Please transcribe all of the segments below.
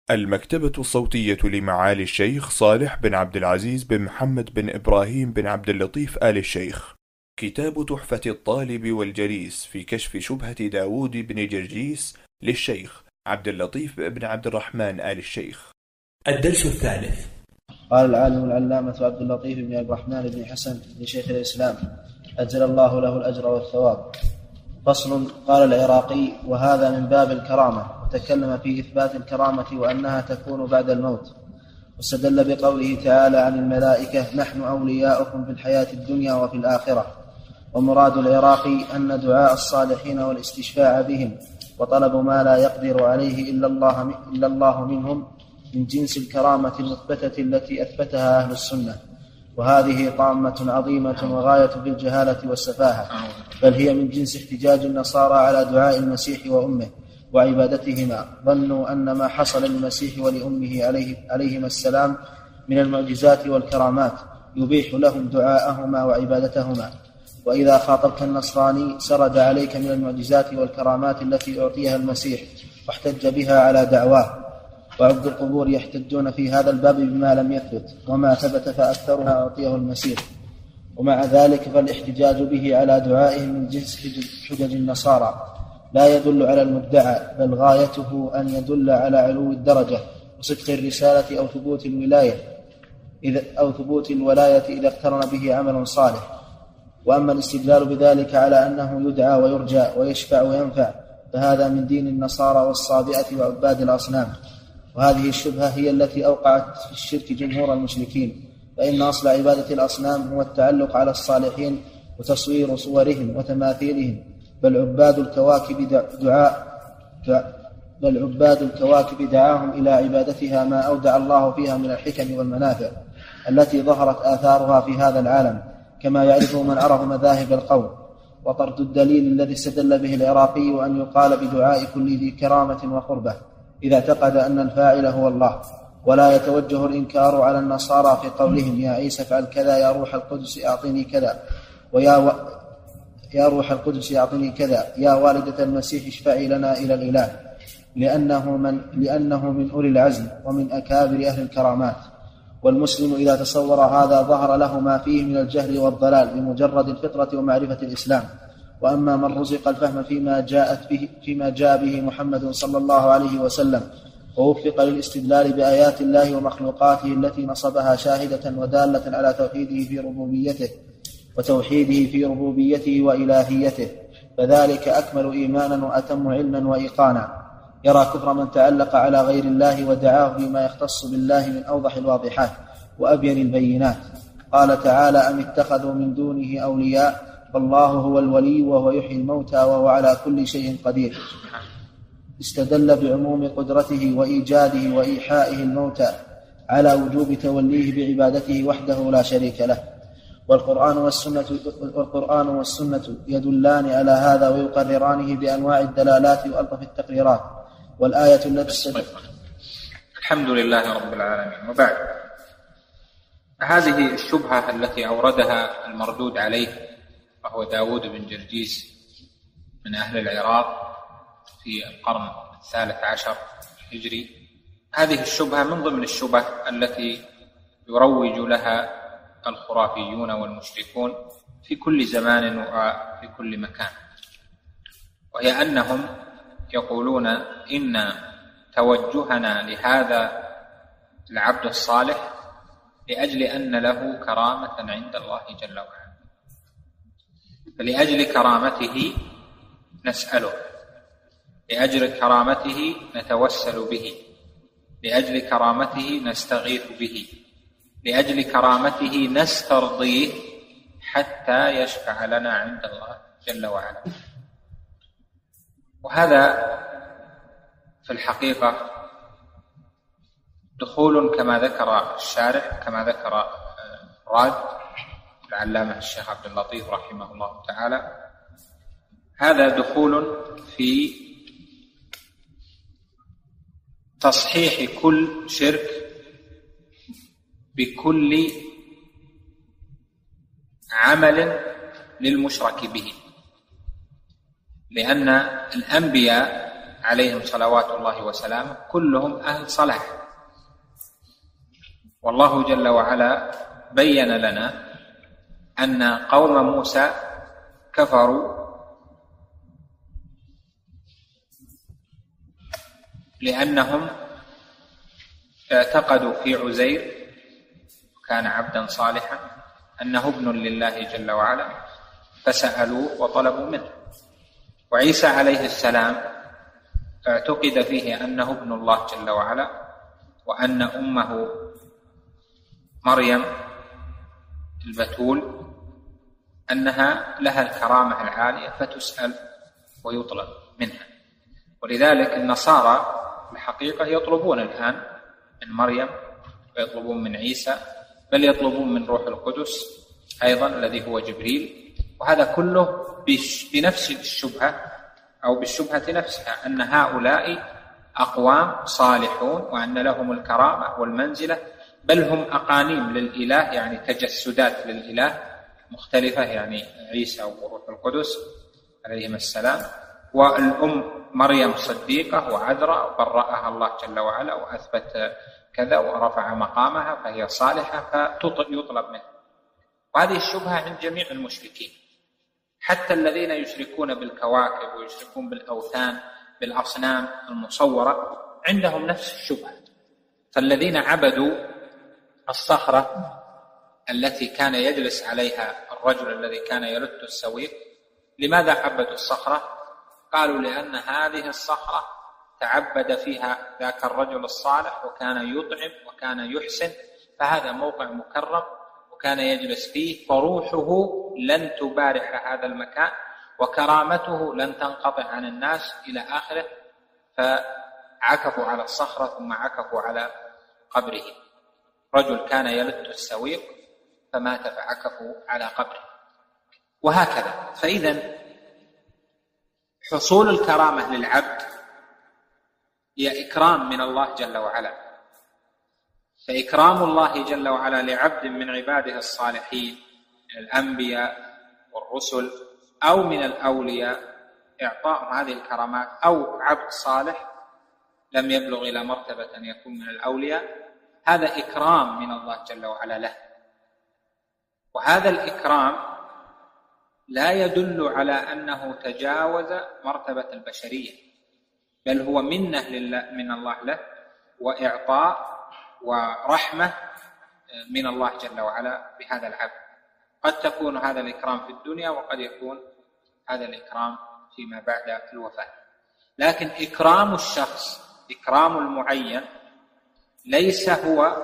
المكتبة الصوتية لمعالي الشيخ صالح بن عبد العزيز بن محمد بن إبراهيم بن عبد اللطيف آل الشيخ. كتاب تحفة الطالب والجليس في كشف شبهة داود بن جرجيس للشيخ عبد اللطيف بن عبد الرحمن آل الشيخ. الدرس الثالث. قال العالم العلامة عبد اللطيف بن عبد الرحمن بن حسن لشيخ الإسلام أجزل الله له الأجر والثواب. فصل. قال العراقي: وهذا من باب الكرامة، وتكلم في إثبات الكرامة وأنها تكون بعد الموت، واستدل بقوله تعالى عن الملائكة: نحن أولياؤكم في الحياة الدنيا وفي الآخرة. ومراد العراقي أن دعاء الصالحين والاستشفاع بهم وطلب ما لا يقدر عليه إلا الله منهم من جنس الكرامة المثبتة التي أثبتها أهل السنة، وهذه طامة عظيمة وغاية في الجهالة والسفاهة، بل هي من جنس احتجاج النصارى على دعاء المسيح وأمه وعبادتهما. ظنوا أن ما حصل للمسيح ولأمه عليهما السلام من المعجزات والكرامات يبيح لهم دعاءهما وعبادتهما. وإذا خاطبت النصراني سرد عليك من المعجزات والكرامات التي أعطيها المسيح واحتج بها على دعواه. وعبد القبور يحتجون في هذا الباب بما لم يثبت، وما ثبت فأكثرها أعطيه المسيح. ومع ذلك فالاحتجاج به على دعائهم من جنس حجج النصارى لا يدل على المدعى، بل غايته أن يدل على علو الدرجة وصدق الرسالة أو ثبوت الولاية إذا اقترن به عمل صالح. وأما الاستدلال بذلك على أنه يدعى ويرجى ويشفع وينفع فهذا من دين النصارى والصابئة وعباد الأصنام. وهذه الشبهة هي التي أوقعت في الشرك جمهور المشركين، فإن أصل عبادة الأصنام هو التعلق على الصالحين وتصوير صورهم وتماثيلهم، بل عباد الكواكب دعاهم إلى عبادتها ما أودع الله فيها من الحكم والمنافع التي ظهرت آثارها في هذا العالم، كما يعرف من عرف مذاهب القوم. وطرد الدليل الذي استدل به العراقي أن يقال بدعاء كل ذي كرامة وقربة إذا اعتقد أن الفاعل هو الله. ولا يتوجه الإنكار على النصارى في قولهم: يا عيسى افعل كذا، يا روح القدس أعطني كذا، يا روح القدس أعطني كذا، يا والدة المسيح اشفعي لنا إلى الإله، لأنه من أولي العزم ومن أكابر أهل الكرامات. والمسلم إذا تصور هذا ظهر له ما فيه من الجهل والضلال بمجرد الفطرة ومعرفة الإسلام. وأما من رزق الفهم فيما جاء به محمد صلى الله عليه وسلم ووفق للاستدلال بآيات الله ومخلوقاته التي نصبها شاهدة ودالة على توحيده في ربوبيته وإلهيته، فذلك أكمل إيمانا وأتم علما وإيقانا. يرى كفر من تعلق على غير الله ودعاه بما يختص بالله من أوضح الواضحات وأبين البينات. قال تعالى: أم اتخذوا من دونه أولياء فالله هو الولي وهو يحيي الموتى وهو على كل شيء قدير. استدل بعموم قدرته وإيجاده وإيحائه الموتى على وجوب توليه بعبادته وحده لا شريك له. والقرآن والسنة يدلان على هذا ويقررانه بأنواع الدلالات وألطف التقريرات. والآية التي الحمد لله رب العالمين. وبعد، هذه الشبهة التي أوردها المردود عليه وهو داود بن جرجيس من أهل العراق في القرن 13 الهجري، هذه الشبهة من ضمن الشبه التي يروج لها الخرافيون والمشركون في كل زمان وفي كل مكان، وهي أنهم يقولون إن توجهنا لهذا العبد الصالح لأجل أن له كرامة عند الله جل وعلا، فلأجل كرامته نسأله، لأجل كرامته نتوسل به، لأجل كرامته نستغيث به، لأجل كرامته نسترضيه حتى يشفع لنا عند الله جل وعلا. وهذا في الحقيقة دخول كما ذكر الشارح، كما ذكر راد العلامة الشيخ عبد اللطيف رحمه الله تعالى، هذا دخول في تصحيح كل شرك بكل عمل للمشرك به، لأن الأنبياء عليهم صلوات الله وسلامه كلهم أهل صلاح. والله جل وعلا بين لنا أن قوم موسى كفروا لأنهم اعتقدوا في عزير كان عبدا صالحا أنه ابن لله جل وعلا، فسألوه وطلبوا منه. وعيسى عليه السلام اعتقد فيه أنه ابن الله جل وعلا، وأن أمه مريم البتول أنها لها الكرامة العالية فتسأل ويطلب منها. ولذلك النصارى الحقيقة يطلبون الآن من مريم ويطلبون من عيسى، بل يطلبون من روح القدس أيضا الذي هو جبريل. وهذا كله بنفس الشبهة أو بالشبهة نفسها، أن هؤلاء أقوام صالحون وأن لهم الكرامة والمنزلة، بل هم أقانيم للإله، يعني تجسدات للإله مختلفة، يعني عيسى وروح القدس عليهم السلام. والأم مريم صديقة وعذراء برأها الله جل وعلا وأثبت كذا ورفع مقامها فهي صالحة فيطلب منها. وهذه الشبهة عند جميع المشركين، حتى الذين يشركون بالكواكب ويشركون بالأوثان بالأصنام المصورة عندهم نفس الشبهة. فالذين عبدوا الصخرة التي كان يجلس عليها الرجل الذي كان يلت السويق، لماذا عبدوا الصخرة؟ قالوا لأن هذه الصخرة تعبد فيها ذاك الرجل الصالح وكان يطعم وكان يحسن، فهذا موقع مكرم وكان يجلس فيه، فروحه لن تبارح هذا المكان وكرامته لن تنقطع عن الناس إلى آخره. فعكفوا على الصخرة ثم عكفوا على قبره. رجل كان يلت السويق فمات فعكفوا على قبره، وهكذا. فإذا حصول الكرامة للعبد هي إكرام من الله جل وعلا. فإكرام الله جل وعلا لعبد من عباده الصالحين من الأنبياء والرسل أو من الأولياء، إعطاء هذه الكرامات، أو عبد صالح لم يبلغ إلى مرتبة أن يكون من الأولياء، هذا إكرام من الله جل وعلا له. وهذا الإكرام لا يدل على أنه تجاوز مرتبة البشرية، بل هو منة من الله له وإعطاء ورحمة من الله جل وعلا بهذا العبد. قد تكون هذا الإكرام في الدنيا وقد يكون هذا الإكرام فيما بعد الوفاة. لكن إكرام الشخص، إكرام المعين، ليس هو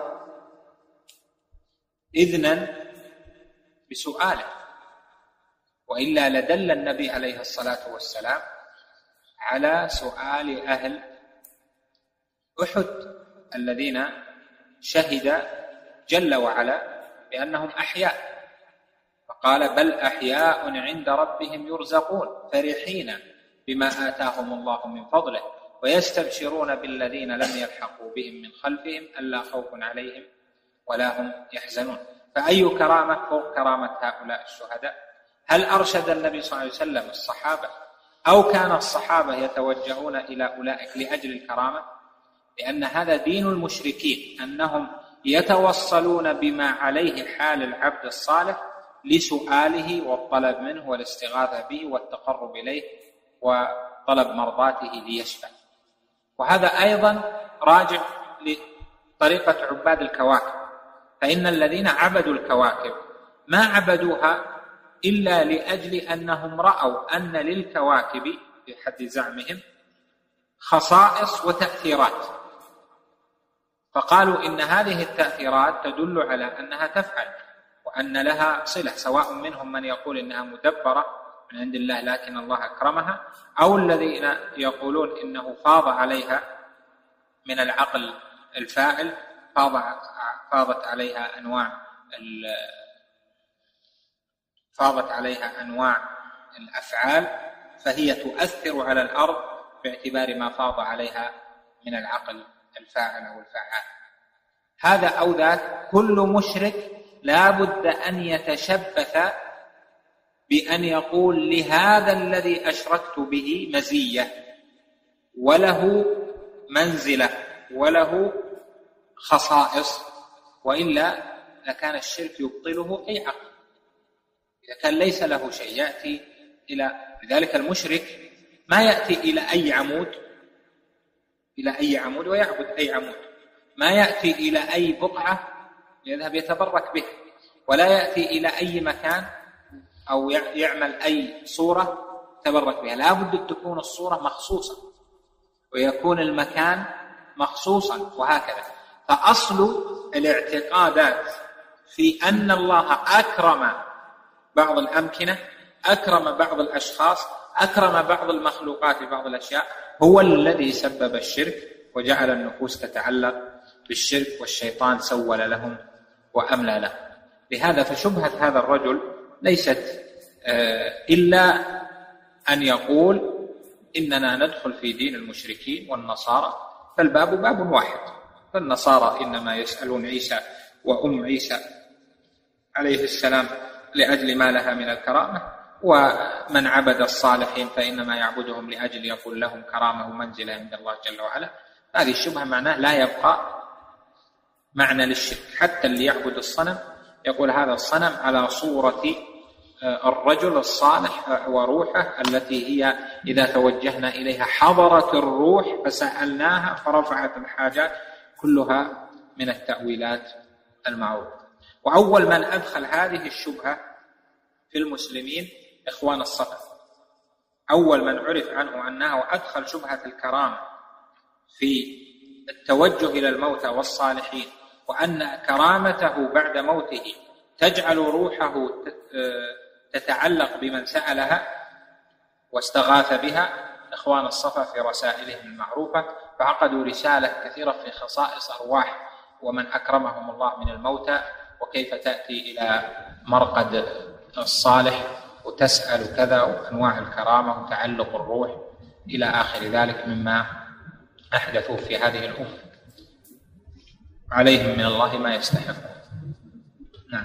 إذنا بسؤاله، وإلا لدل النبي عليه الصلاة والسلام على سؤال أهل أحد الذين شهد جل وعلا بأنهم أحياء، فقال بل أحياء عند ربهم يرزقون فرحين بما آتاهم الله من فضله ويستبشرون بالذين لم يلحقوا بهم من خلفهم ألا خوف عليهم ولا هم يحزنون. فأي كرامة فوق كرامة هؤلاء الشهداء؟ هل أرشد النبي صلى الله عليه وسلم الصحابة أو كان الصحابة يتوجهون إلى أولئك لأجل الكرامة؟ لأن هذا دين المشركين، أنهم يتوصلون بما عليه حال العبد الصالح لسؤاله والطلب منه والاستغاثة به والتقرب إليه وطلب مرضاته ليشفع. وهذا أيضا راجع لطريقة عباد الكواكب، فإن الذين عبدوا الكواكب ما عبدوها إلا لأجل أنهم رأوا أن للكواكب في حد زعمهم خصائص وتأثيرات، فقالوا إن هذه التأثيرات تدل على أنها تفعل وأن لها صلة، سواء منهم من يقول إنها مدبرة من عند الله لكن الله أكرمها، أو الذين يقولون إنه فاض عليها من العقل الفاعل، فاضت عليها أنواع الأفعال فهي تؤثر على الأرض باعتبار ما فاض عليها من العقل الفاعل أو الفعال. هذا أو ذاك، كل مشرك لا بد أن يتشبث بأن يقول لهذا الذي أشركت به مزية، وله منزلة وله خصائص، وإلا لكان الشرك يبطله أي عقل. إذا كان ليس له شيء يأتي لذلك المشرك ما يأتي إلى أي عمود ويعبد أي عمود، ما يأتي إلى أي بقعة يذهب يتبرك به، ولا يأتي إلى أي مكان أو يعمل أي صورة تبرك بها. لا بد أن تكون الصورة مخصوصة ويكون المكان مخصوصا، وهكذا. فأصل الاعتقادات في أن الله أكرم بعض الأمكنة، أكرم بعض الأشخاص، أكرم بعض المخلوقات ببعض الأشياء، هو الذي سبب الشرك وجعل النفوس تتعلق بالشرك، والشيطان سول لهم وأملى لهم. لهذا فشبهة هذا الرجل ليست إلا أن يقول إننا ندخل في دين المشركين والنصارى، فالباب باب واحد. فالنصارى إنما يسألون عيسى وأم عيسى عليه السلام لأجل ما لها من الكرامة، ومن عبد الصالحين فإنما يعبدهم لأجل يقول لهم كرامة ومنزلة عند الله جل وعلا. هذه الشبهة معناه لا يبقى معنى للشرك. حتى اللي يعبد الصنم يقول هذا الصنم على صورة الرجل الصالح وروحه التي هي إذا توجهنا إليها حضرت الروح فسألناها فرفعت الحاجات، كلها من التأويلات المعروفة. وأول من أدخل هذه الشبهة في المسلمين إخوان الصفا. أول من عرف عنه أنه أدخل شبهة الكرامة في التوجه إلى الموتى والصالحين، وأن كرامته بعد موته تجعل روحه تتعلق بمن سألها واستغاث بها، إخوان الصفا في رسائلهم المعروفة. فعقدوا رسالة كثيرة في خصائص أرواح ومن أكرمهم الله من الموتى، وكيف تأتي إلى مرقد الصالح وتسأل كذا، وأنواع الكرامة وتعلق الروح إلى آخر ذلك مما أحدثوا في هذه الأمة. عليهم من الله ما يستحقون. نعم.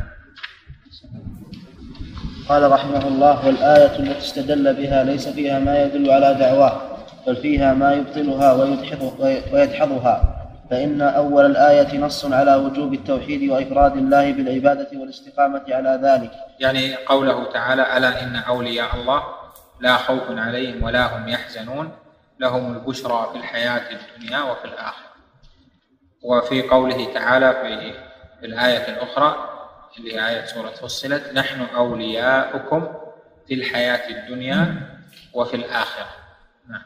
قال رحمه الله: والآية التي استدل بها ليس فيها ما يدل على دعواه، بل فيها ما يبطلها ويدحضها. فإن أول الآية نص على وجوب التوحيد وإفراد الله بالعبادة والاستقامة على ذلك، يعني قوله تعالى: ألا إن أولياء الله لا خوف عليهم ولا هم يحزنون لهم البشرى في الحياة الدنيا وفي الآخرة. وفي قوله تعالى في الآية الأخرى اللي هي آية سورة فصلت: نحن أولياؤكم في الحياة الدنيا وفي الآخرة. نعم.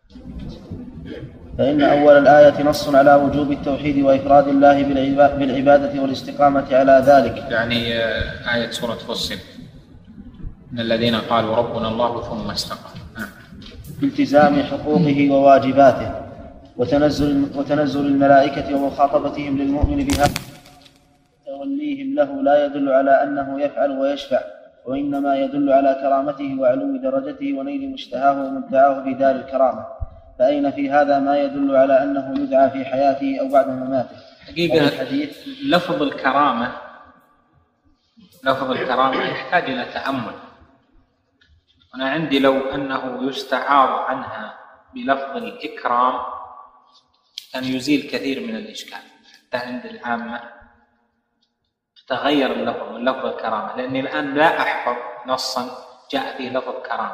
فإن أول الآية نص على وجوب التوحيد وإفراد الله بالعبادة والاستقامة على ذلك، يعني آية سورة فصلت: إن الذين قالوا ربنا الله ثم استقاموا. بالتزام حقوقه وواجباته، وتنزل الملائكة ومخاطبتهم للمؤمن بها، توليهم له لا يدل على أنه يفعل ويشفع، وإنما يدل على كرامته وعلو درجته ونيل مشتهاه ومدعاه في دار الكرامة. فأين في هذا ما يدل على أنه يدعى في حياته أو بعد مماته؟ حقيقة لفظ الكرامة يحتاج إلى تأمل. أنا عندي لو أنه يستعاض عنها بلفظ الإكرام كان يزيل كثير من الإشكال. حتى عند العامة تغير اللفظ من لفظ الكرامة، لأني الآن لا أحفظ نصا جاء فيه لفظ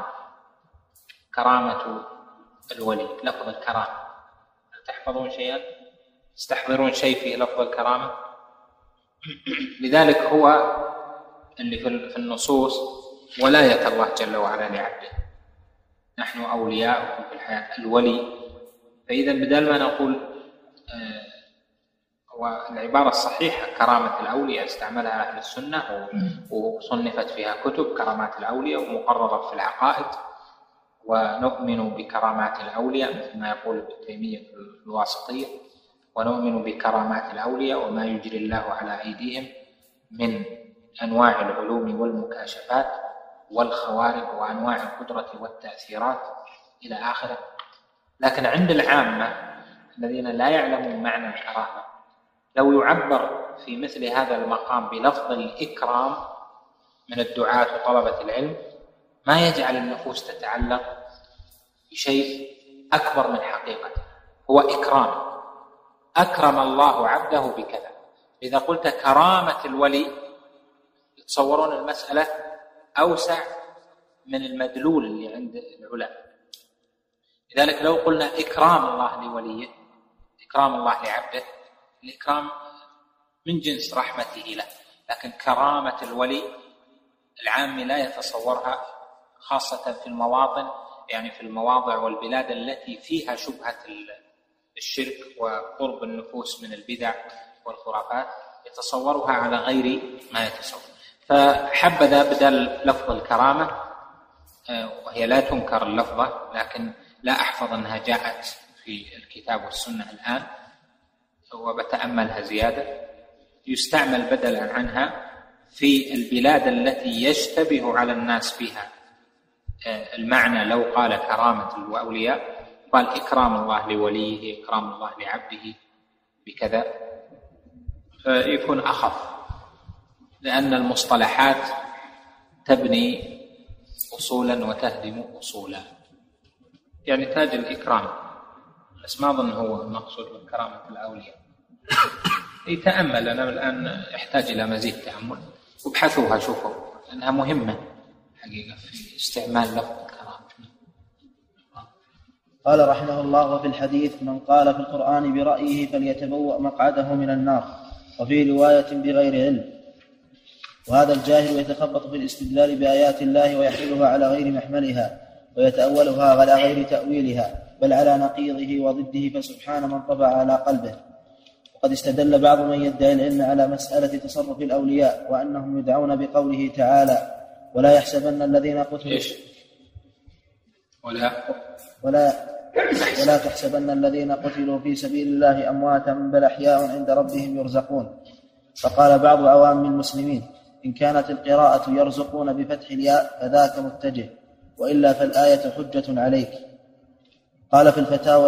كرامة الولي، لفظ الكرامة. تحفظون شيئا؟ تستحضرون شيء فيه لفظ الكرامة؟ لذلك هو اللي في النصوص ولاية الله جل وعلا لعبده. نحن أولياؤكم في الحياة الولي. فإذا بدل ما نقول والعبارة الصحيحة كرامة الأولياء استعملها أهل السنة وصنفت فيها كتب كرامات الأولياء ومقررة في العقائد. ونؤمن بكرامات الأولياء مثل ما يقول ابن تيمية في الواسطية، ونؤمن بكرامات الأولياء وما يجري الله على أيديهم من أنواع العلوم والمكاشفات والخوارق وأنواع القدرة والتأثيرات إلى آخره. لكن عند العامة الذين لا يعلمون معنى الكرامة، لو يعبر في مثل هذا المقام بلفظ الإكرام من الدعاة وطلبة العلم ما يجعل النفوس تتعلق بشيء أكبر من حقيقته، هو إكرام. أكرم الله عبده بكذا. إذا قلت كرامة الولي يتصورون المسألة أوسع من المدلول اللي عند العلماء. لذلك لو قلنا إكرام الله لوليه، إكرام الله لعبده، الإكرام من جنس رحمته له، لكن كرامة الولي العام لا يتصورها، خاصة في المواطن، يعني في المواضع والبلاد التي فيها شبهة الشرك وقرب النفوس من البدع والخرافات، يتصورها على غير ما يتصور. فحبذا بدل لفظ الكرامة، وهي لا تنكر اللفظة، لكن لا أحفظ أنها جاءت في الكتاب والسنة الآن، وبتأملها زيادة، يستعمل بدلا عنها في البلاد التي يشتبه على الناس فيها المعنى. لو قال كرامة الأولياء قال إكرام الله لوليه، إكرام الله لعبده بكذا، فيكون أخف، لأن المصطلحات تبني أصولا وتهدم أصولا. يعني تاج الإكرام، بس ما أظن هو المقصود بكرامة الأولياء. يتأمل، أنا الآن يحتاج إلى مزيد تأمل، وابحثوها شوفوا، لأنها مهمة حقيقة في استعمال لفظ الكرامة. قال رحمه الله: وفي الحديث: من قال في القرآن برأيه فليتبوأ مقعده من النار، وفي رواية بغير علم. وهذا الجاهل يتخبط في الاستدلال بآيات الله ويحملها على غير محملها ويتأولها على غير تأويلها، بل على نقيضه وضده، فسبحان من طبع على قلبه. وقد استدل بعض من يدعي العلم على مسألة تصرف الأولياء، وأنهم يدعون بقوله تعالى: ولا يحسبن الذين قتلوا ولا تحسبن الذين قتلوا في سبيل الله أمواتا بل أحياء عند ربهم يرزقون. فقال بعض عوام المسلمين: إن كانت القراءة يرزقون بفتح الياء فذاك متجه، وإلا فالآية حجة عليك. قال في الفتاوى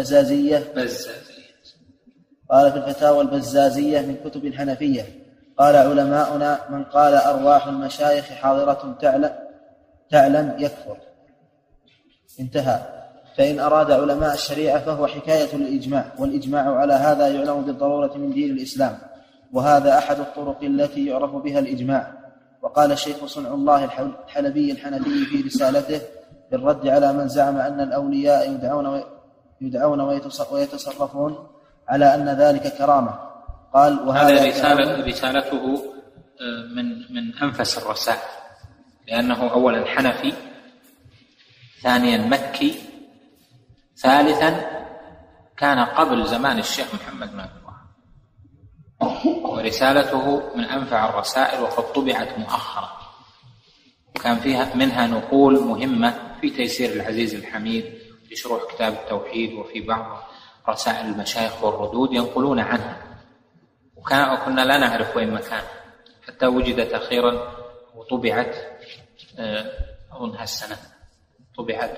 البزازية من كتب الحنفية: قال علماؤنا: من قال أرواح المشايخ حاضرة تعلم يكفر. انتهى. فإن أراد علماء الشريعة فهو حكاية للإجماع، والإجماع على هذا يعلم بالضرورة من دين الإسلام، وهذا أحد الطرق التي يعرف بها الإجماع. وقال الشيخ صنع الله الحلبي الحنفي في رسالته بالرد على من زعم أن الأولياء يدعون ويتصرفون على أن ذلك كرامة، قال: وهذا رسالته من أنفس الرسائل، لأنه أولا حنفي، ثانيا مكي، ثالثا كان قبل زمان الشيخ محمد بن عبد الوهاب، ورسالته من أنفع الرسائل، وقد طبعت مؤخرا، وكان فيها منها نقول مهمة في تيسير العزيز الحميد، في شروح كتاب التوحيد، وفي بعض رسائل المشايخ والردود ينقلون عنها، وكنا لا نعرف وين مكان، حتى وجدت أخيرا وطبعت، أظن هالسنة طبعت،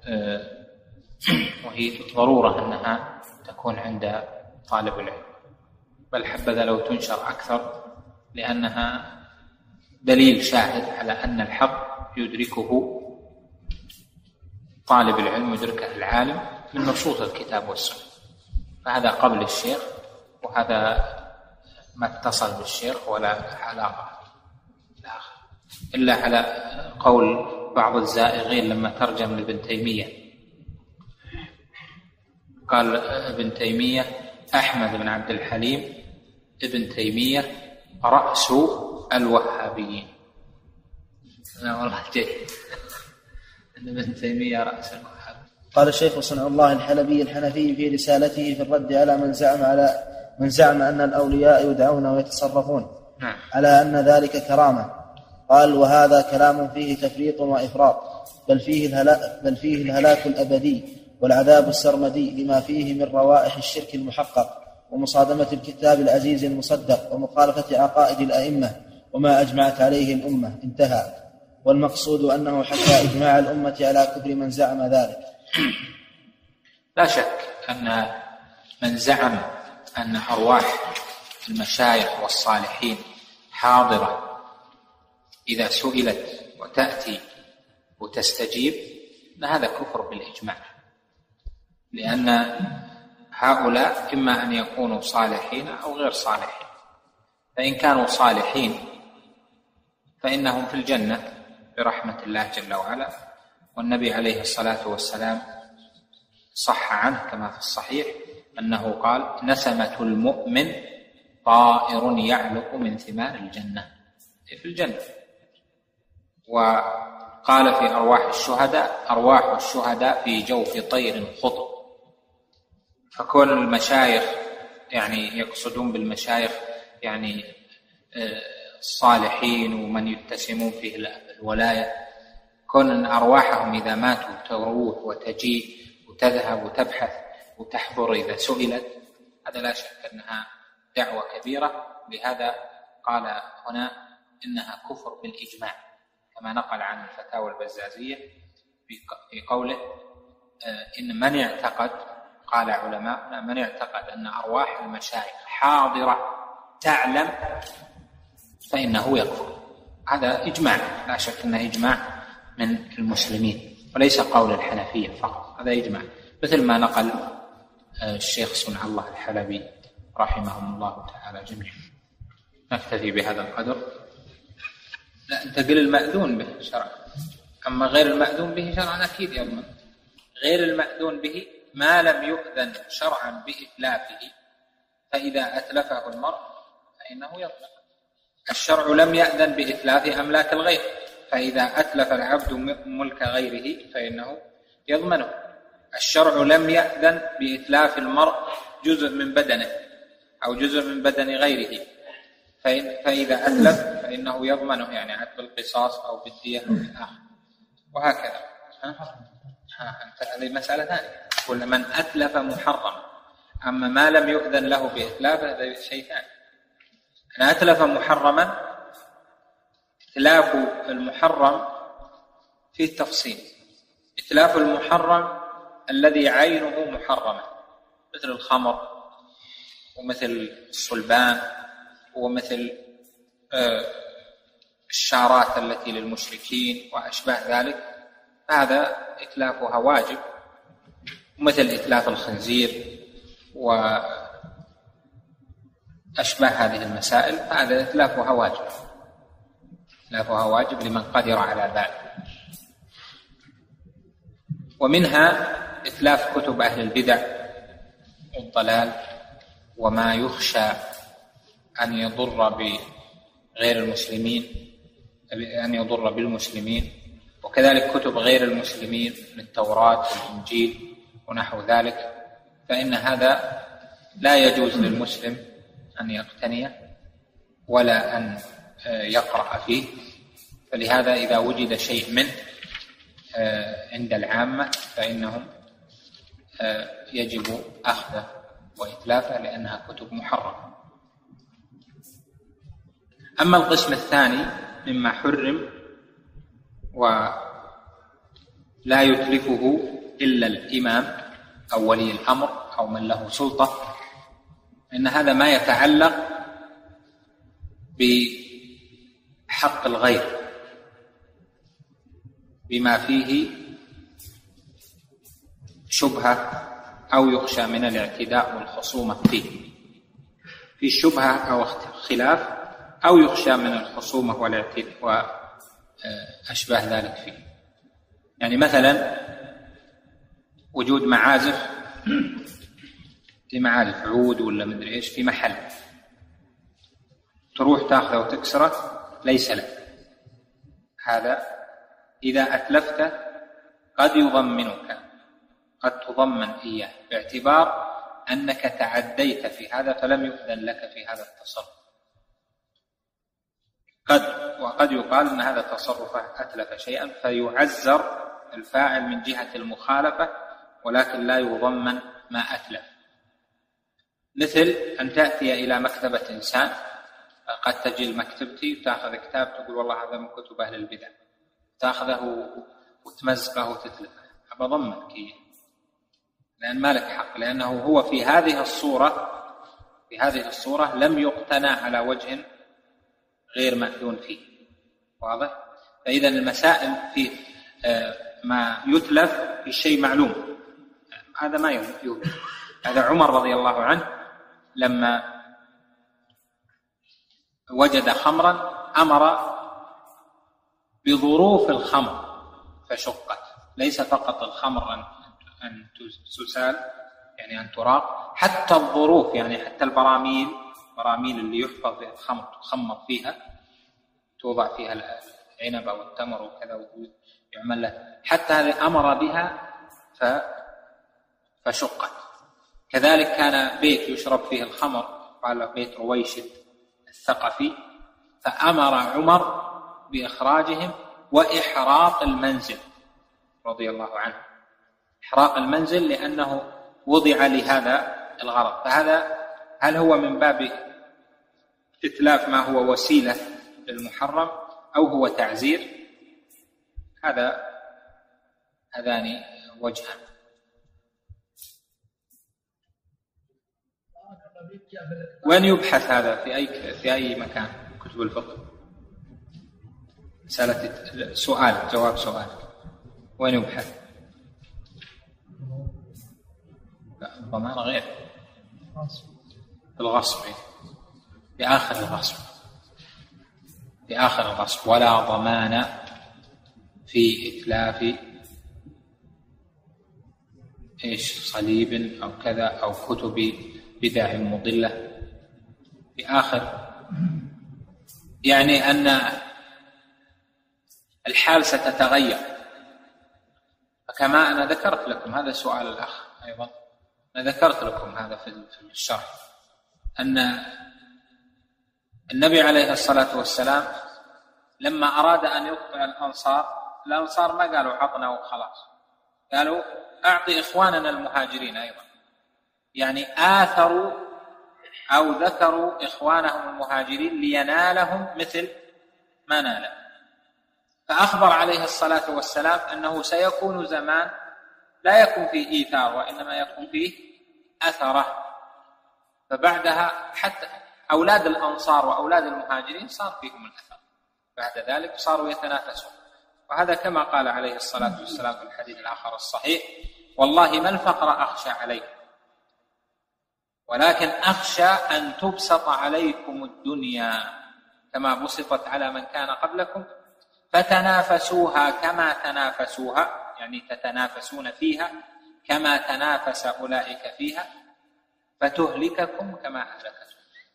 وهي ضرورة أنها تكون عند طالب العلم، بل حبذا لو تنشر أكثر، لأنها دليل شاهد على أن الحق يدركه طالب العلم، يدركه العالم من نصوص الكتاب والسنة. فهذا قبل الشيخ، وهذا ما اتصل بالشيخ ولا علاقة إلا على قول بعض الزائغين لما ترجم لابن تيمية، قال ابن تيمية: أحمد بن عبد الحليم ابن تيمية رأس الوهابيين. لا والله جيد أن ابن تيمية رأس الوهابيين. قال الشيخ صنع الله الحلبي الحنفي في رسالته في الرد على من زعم أن الأولياء يدعون ويتصرفون على أن ذلك كرامة، قال: وهذا كلام فيه تفريط وإفراط، بل فيه الهلاك الأبدي والعذاب السرمدي لما فيه من روائح الشرك المحقق، ومصادمة الكتاب العزيز المصدق، ومخالفة عقائد الأئمة وما أجمعت عليه الأمة. انتهى. والمقصود أنه حكى إجماع الأمة على كفر من زعم ذلك. لا شك أن من زعم أن أرواح المشايخ والصالحين حاضرة إذا سئلت وتأتي وتستجيب، هذا كفر بالإجماع، لأن هؤلاء إما أن يكونوا صالحين أو غير صالحين، فإن كانوا صالحين فإنهم في الجنة برحمة الله جل وعلا، والنبي عليه الصلاة والسلام صح عنه كما في الصحيح أنه قال: نسمة المؤمن طائر يعلق من ثمار الجنة، في الجنة. وقال في أرواح الشهداء: أرواح الشهداء في جوف طير خضر. فكون المشايخ يعني يقصدون بالمشايخ يعني الصالحين ومن يتسمون فيه الولاية، كون أن أرواحهم إذا ماتوا تروح وتجيء وتذهب وتبحث وتحضر إذا سئلت، هذا لا شك أنها دعوة كبيرة. لهذا قال هنا إنها كفر بالإجماع، كما نقل عن الفتاوى البزازية في قوله: إن من اعتقد، قال علماءنا، من اعتقد أن أرواح المشايخ حاضرة تعلم فإنه يكفر. هذا إجماع، لا شك أنه إجماع من المسلمين وليس قول الحنفية فقط، هذا إجماع، مثل ما نقل الشيخ صنع الله الحلبي رحمهم الله تعالى جميعا. نكتفي بهذا القدر. لا، أنت قل المأذون به شرعا، أما غير المأذون به شرعا أكيد يضمن. غير المأذون به ما لم يؤذن شرعا بإتلافه، فإذا أتلفه المرء فإنه يضمن. الشرع لم يأذن بإتلاف أملاك الغير، فإذا أتلف العبد ملك غيره فإنه يضمنه. الشرع لم يأذن بإتلاف المرء جزء من بدنه أو جزء من بدن غيره، فإذا أتلف فإنه يضمنه، يعني بالقصاص أو بالدية أو بالآخر، وهكذا. هذه مسألة ثانية. كل من أتلف محرم، أما ما لم يؤذن له بإتلافه هذا شيء ثاني. أنا أتلف محرما، إتلاف المحرم فيه تفصيل. إتلاف المحرم الذي عينه محرمة، مثل الخمر ومثل الصلبان ومثل الشارات التي للمشركين وأشباه ذلك، هذا إتلافها واجب، مثل إتلاف الخنزير وأشباه هذه المسائل، هذا إتلافها واجب، إتلافها واجب لمن قدر على ذلك. ومنها إتلاف كتب أهل البدع والضلال وما يخشى أن يضر بغير المسلمين، أن يضر بالمسلمين، وكذلك كتب غير المسلمين من التوراة والإنجيل ونحو ذلك، فإن هذا لا يجوز للمسلم أن يقتنيه ولا أن يقرأ فيه. فلهذا إذا وجد شيء منه عند العامة فإنهم يجب أخذه وإتلافه لأنها كتب محرمة. أما القسم الثاني مما حرم ولا يتلفه إلا الإمام أو ولي الأمر أو من له سلطة، إن هذا ما يتعلق بحق الغير بما فيه شبهة أو يخشى من الاعتداء والخصومة فيه، في شبهة أو خلاف أو يخشى من الخصومة والاعتداء وأشباه ذلك فيه. يعني مثلا وجود معازف لمعازف عود ولا مدري إيش في محل، تروح تأخذه وتكسره ليس لك، هذا إذا أتلفته قد يضمنك، قد تضمن إياه باعتبار أنك تعديت في هذا فلم يؤذن لك في هذا التصرف. وقد يقال أن هذا التصرف أتلف شيئا فيعزر الفاعل من جهة المخالفة ولكن لا يضمن ما أتلف. مثل أن تأتي إلى مكتبة إنسان، قد تجي مكتبتي وتأخذ كتاب تقول والله هذا من كتب أهل البدع، تأخذه وتمزقه وتتلفه، أضمنك لأن مالك حق، لأنه هو في هذه الصورة لم يقتنى على وجه غير مأذون فيه. واضح؟ فإذا المسائل في ما يتلف في شيء معلوم، هذا ما يوجد. هذا عمر رضي الله عنه لما وجد خمرا أمر بظروف الخمر فشقت، ليس فقط الخمر أن تسال يعني أن تراق، حتى الظروف، يعني حتى البراميل اللي يحفظ فيها الخمر تخمر فيها، توضع فيها العنب أو التمر وكذا ويعمل له، حتى هذه أمر بها فشقت. كذلك كان بيت يشرب فيه الخمر، قال بيت رويشد الثقفي، فأمر عمر بإخراجهم وإحراق المنزل رضي الله عنه، إحراق المنزل لأنه وضع لهذا الغرض. فهذا هل هو من باب إتلاف ما هو وسيلة للمحرم أو هو تعزير؟ هذان وجهان. وين يبحث هذا؟ في أي مكان؟ كتب الفقه. مسألة سؤال جواب سؤال، وين يبحث؟ الضمان غير الغصب، في آخر الغصب، ولا ضمان في إتلاف صليب أو كذا أو كتب بدع مضلة، في آخر، يعني أن الحال ستتغير. فكما أنا ذكرت لكم، هذا سؤال الأخ أيضا، أنا ذكرت لكم هذا في الشرح، أن النبي عليه الصلاة والسلام لما أراد أن يقطع الأنصار ما قالوا عطنا وخلاص، قالوا أعطي إخواننا المهاجرين أيضا، يعني آثروا أو ذكروا إخوانهم المهاجرين لينالهم مثل ما نال. فأخبر عليه الصلاة والسلام أنه سيكون زمان لا يكون فيه إيثار وإنما يكون فيه أثرة، فبعدها حتى أولاد الأنصار وأولاد المهاجرين صار فيهم الأثر، بعد ذلك صاروا يتنافسون. وهذا كما قال عليه الصلاة والسلام في الحديث الآخر الصحيح: والله ما الفقر أخشى عليكم، ولكن أخشى أن تبسط عليكم الدنيا كما بسطت على من كان قبلكم، فتنافسوها كما تنافسوها، يعني تتنافسون فيها كما تنافس أولئك فيها، فتهلككم كما أهلكتهم.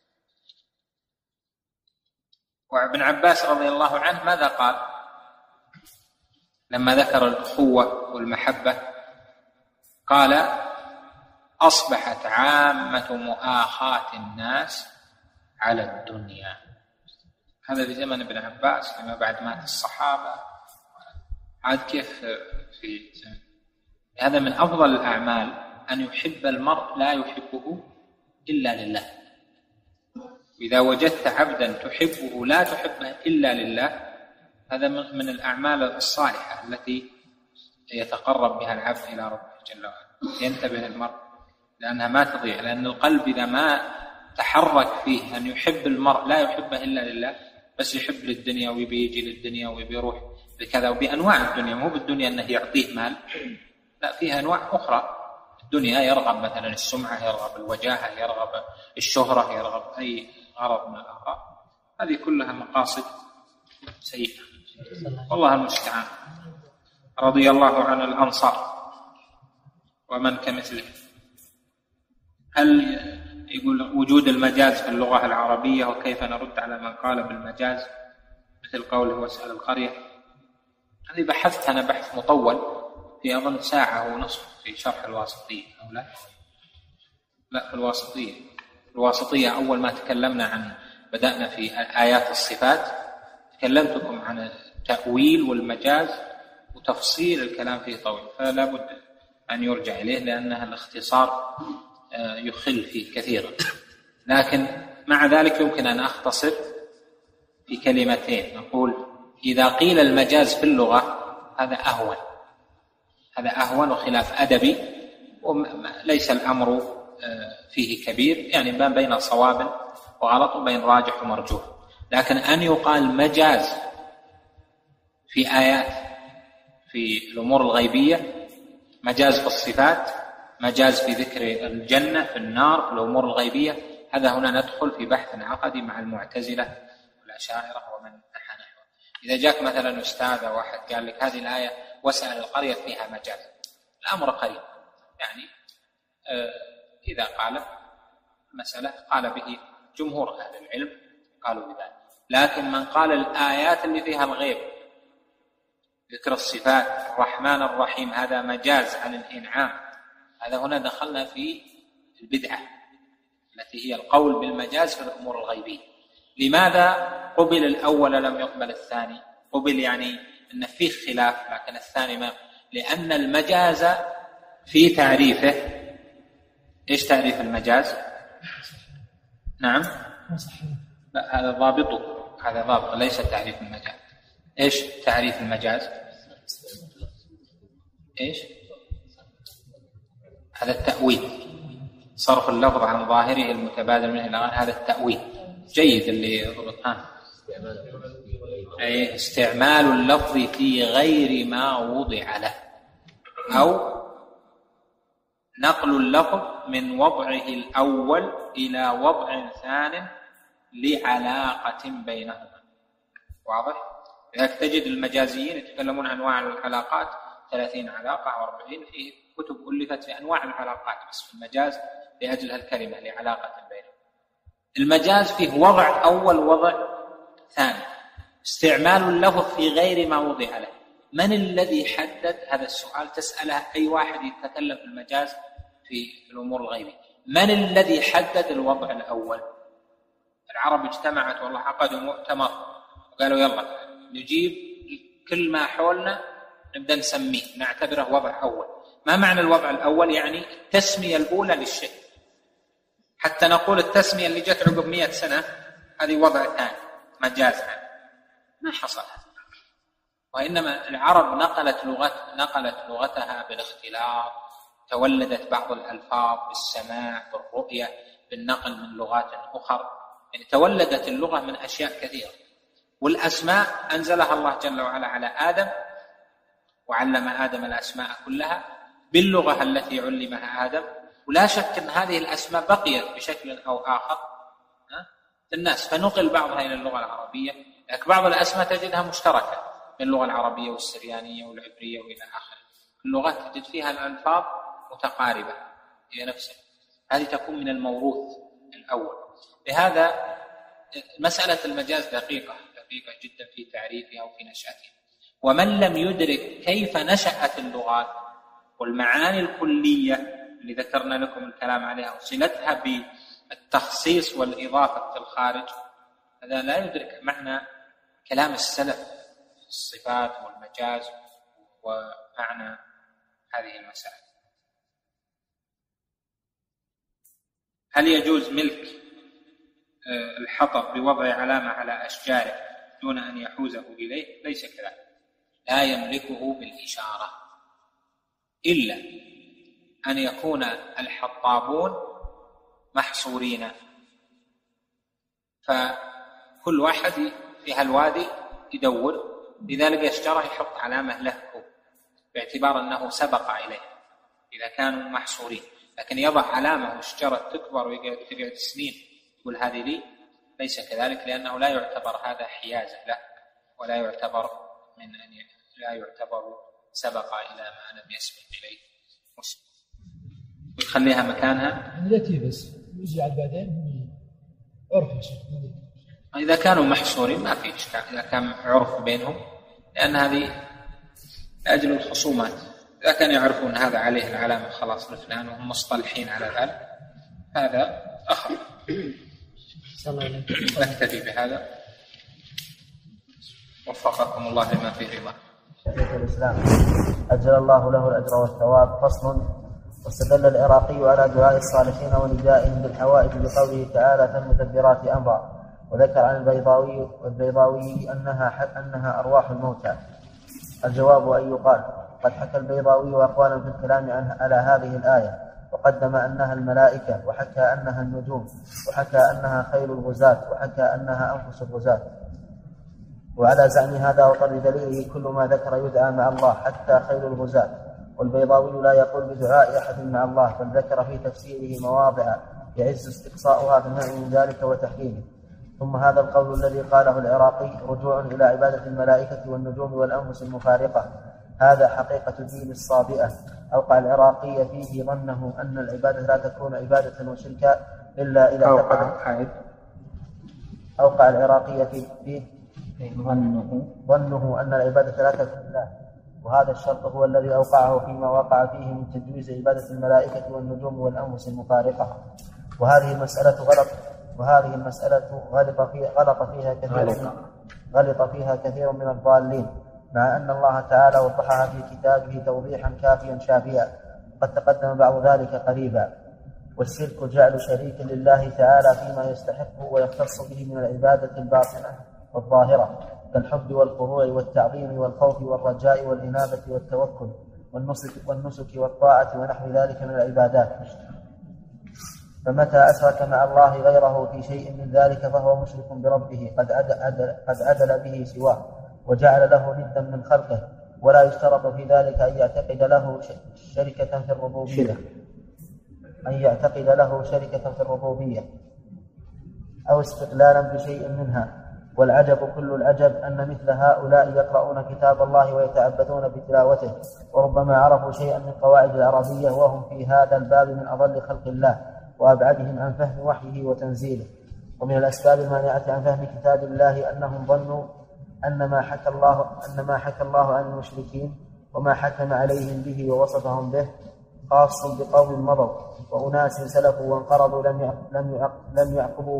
وابن عباس رضي الله عنه ماذا قال لما ذكر الأخوة والمحبة؟ قال: أصبحت عامة مؤاخاة الناس على الدنيا. هذا في زمن ابن عباس، فيما بعد مات الصحابة، عاد كيف في زمن. هذا من أفضل الأعمال أن يحب المرء لا يحبه إلا لله. إذا وجدت عبدا تحبه لا تحبه إلا لله، هذا من الأعمال الصالحة التي يتقرب بها العبد إلى ربه جل وعلا. ينتبه المرء لأنها ما تضيع، لأن القلب إذا ما تحرك فيه أن يحب المرء لا يحبه إلا لله، بس يحب للدنيا ويبي يجي للدنيا ويبي يروح بكذا، وبأنواع الدنيا، مو بالدنيا أنه يعطيه مال، لا، فيها أنواع أخرى. الدنيا يرغب مثلا السمعة، يرغب الوجاهة، يرغب الشهرة، يرغب أي غرض من الأغراض، هذه كلها مقاصد سيئة، والله المستعان. رضي الله عن الأنصار ومن كمثله. هل يقول وجود المجاز في اللغة العربية وكيف نرد على من قال بالمجاز مثل قوله واسأل القرية؟ هذه بحثت أنا بحث مطول في أظن ساعة ونصف في شرح الواسطية، أو لا في الواسطية أول ما تكلمنا بدأنا في آيات الصفات، تكلمتكم عن التأويل والمجاز وتفصيل الكلام فيه طويل، فلا بد أن يرجع إليه لأنها الاختصار يخل فيه كثيرا. لكن مع ذلك يمكن أن أختصر في كلمتين، نقول إذا قيل المجاز في اللغة هذا أهون وخلاف أدبي، وليس الأمر فيه كبير، يعني ما بين صواب وغلط وبين راجح ومرجوح. لكن أن يقال مجاز في آيات في الأمور الغيبية، مجاز في الصفات، مجاز في ذكر الجنة في النار في الأمور الغيبية، هذا هنا ندخل في بحث عقدي مع المعتزلة والأشاعرة ومن نحى نحوه. إذا جاك مثلا أستاذ أو واحد قال لك هذه الآية واسأل القرية فيها مجاز، الأمر قريب، يعني إذا قال مسألة قال به جمهور أهل العلم قالوا بذلك، لكن من قال الآيات اللي فيها الغيب ذكر الصفات الرحمن الرحيم هذا مجاز عن الإنعام، هذا هنا دخلنا في البدعة التي هي القول بالمجاز في الأمور الغيبية. لماذا قبل الأول لم يقبل الثاني؟ قبل يعني أن فيه خلاف لكن الثاني ما، لأن المجاز في تعريفه، إيش تعريف المجاز؟ نعم لا هذا ضابطه، هذا ضابط ليس تعريف المجاز. إيش تعريف المجاز؟ إيش؟ هذا التأويل، صرف اللفظ عن ظاهره المتبادل منه إلى غيره، هذا التأويل جيد اللي يضبطها. أي استعمال اللفظ في غير ما وضع له، أو نقل اللفظ من وضعه الأول إلى وضع ثان لعلاقة بينهما. واضح؟ لذلك تجد المجازيين يتكلمون عن أنواع العلاقات 30 علاقة أو 40، في كتب ألفت في أنواع العلاقات بس في المجاز لأجل الكلمة لعلاقة بينهما. المجاز فيه وضع أول وضع ثاني، استعمال اللفظ في غير ما وضع له. من الذي حدد هذا السؤال؟ تسأله أي واحد يتكلم في المجاز في الأمور الغيبية، من الذي حدد الوضع الأول؟ العرب اجتمعت والله عقدوا مؤتمر وقالوا يلا نجيب كل ما حولنا نبدأ نسميه نعتبره وضع أول. ما معنى الوضع الأول؟ يعني التسمية الأولى للشيء، حتى نقول التسمية اللي جت عقب 100 سنة هذه وضع ثاني مجاز عنه، ما حصل هذا. وإنما العرب نقلت لغتها بالاختلاط، تولدت بعض الألفاظ بالسماع بالرؤية بالنقل من لغات أخرى، يعني تولدت اللغة من أشياء كثيرة. والأسماء أنزلها الله جل وعلا على آدم، وعلم آدم الأسماء كلها باللغة التي علمها آدم، ولا شك أن هذه الأسماء بقيت بشكل أو آخر في الناس، فنقل بعضها إلى اللغة العربية، لكن بعض الأسماء تجدها مشتركة بين اللغة العربية والسريانية والعبرية وإلى آخره. اللغات تجد فيها الألفاظ متقاربة هي نفسها، هذه تكون من الموروث الأول. لهذا مسألة المجاز دقيقة جدا في تعريفها وفي نشأتها. ومن لم يدرك كيف نشأت اللغات والمعاني الكلية اللي ذكرنا لكم الكلام عليها وصلتها بالتخصيص والإضافة في الخارج، هذا لا يدرك معنى كلام السلف في الصفات والمجاز ومعنى هذه المسائل. هل يجوز ملك الحطب بوضع علامة على أشجاره دون أن يحوزه إليه؟ ليس كذلك، لا يملكه بالإشارة، إلا أن يكون الحطابون محصورين، فكل واحد في هالوادي يدور، لذلك يشجره يحط علامة له باعتبار أنه سبق إليه إذا كانوا محصورين. لكن يضع علامة وشجرة تكبر وتقعد سنين يقول هذه لي، ليس كذلك، لأنه لا يعتبر هذا حيازة له، ولا يعتبر لا يعتبر سبق إلى ما لم يسبق إليه مسلم. ويخليها مكانها التي بس يجعل بعدين عرف. إذا كانوا محصورين ما في إشكال، إذا كان عرف بينهم، لأن هذه لأجل الخصومات. إذا كانوا يعرفون هذا عليه العلامة خلاص لفلان وهم مصطلحين على ذلك هذا أخر. نكتفي بهذا، وفقكم الله لما فيه رضاه. شيخ الإسلام أجل الله له الأجر والثواب. فصل. واستدل العراقي على دعاء الصالحين وندائهم بالحوائج بقوله تعالى فالمدبرات أمرا، وذكر عن البيضاوي أنها أرواح الموتى. الجواب أن يقال قد حكى البيضاوي أقوالا في الكلام على هذه الآية، وقدم أنها الملائكة، وحكى أنها النجوم، وحكى أنها خيل الغزاة، وحكى أنها أنفس الغزاة. وعلى زعم هذا وطرد دليله كل ما ذكر يدعى مع الله حتى خيل الغزاة، والبيضاوي لا يقول بدعاء أحد مع الله، بل ذكر في تفسيره مواضع يعز استقصاؤها بالنوع من ذلك وتحريمه. ثم هذا القول الذي قاله العراقي رجوع إلى عبادة الملائكة والنجوم والأنفس المفارقة، هذا حقيقة الدين الصابئة. أوقع العراقي فيه ظنه أن العبادة لا تكون عبادة وشركا إلا إذا أوقع العراقي فيه ظنه أن العبادة لا تكون لله، وهذا الشرط هو الذي أوقعه فيما وقع فيه من تجويز عبادة الملائكة والنجوم والأنفس المفارقة. وهذه المسألة غلط فيها كثير من الضالين، مع أن الله تعالى وضحها في كتابه توضيحا كافيا شافيا، قد تقدم بعض ذلك قريبا. والشرك جعل شريك لله تعالى فيما يستحقه ويختص به من العبادة الباطنة والظاهرة، كالحب والخضوع والتعظيم والخوف والرجاء والإنابة والتوكل والنسك والطاعة ونحو ذلك من العبادات. فمتى أشرك مع الله غيره في شيء من ذلك فهو مشرك بربه قد عدل به سواه وجعل له ندا من خلقه. ولا يشترط في ذلك أن يعتقد له شركة في الربوبية أو استقلالا بشيء منها. والعجب كل العجب أن مثل هؤلاء يقرؤون كتاب الله ويتعبدون بتلاوته، وربما عرفوا شيئا من قواعد العربية وهم في هذا الباب من أضل خلق الله وأبعدهم عن فهم وحيه وتنزيله. ومن الأسباب المانعة عن فهم كتاب الله أنهم ظنوا أن ما حكى الله عن المشركين وما حكم عليهم به ووصفهم به خاص بقوم مضوا وأناس سلفوا وانقرضوا لم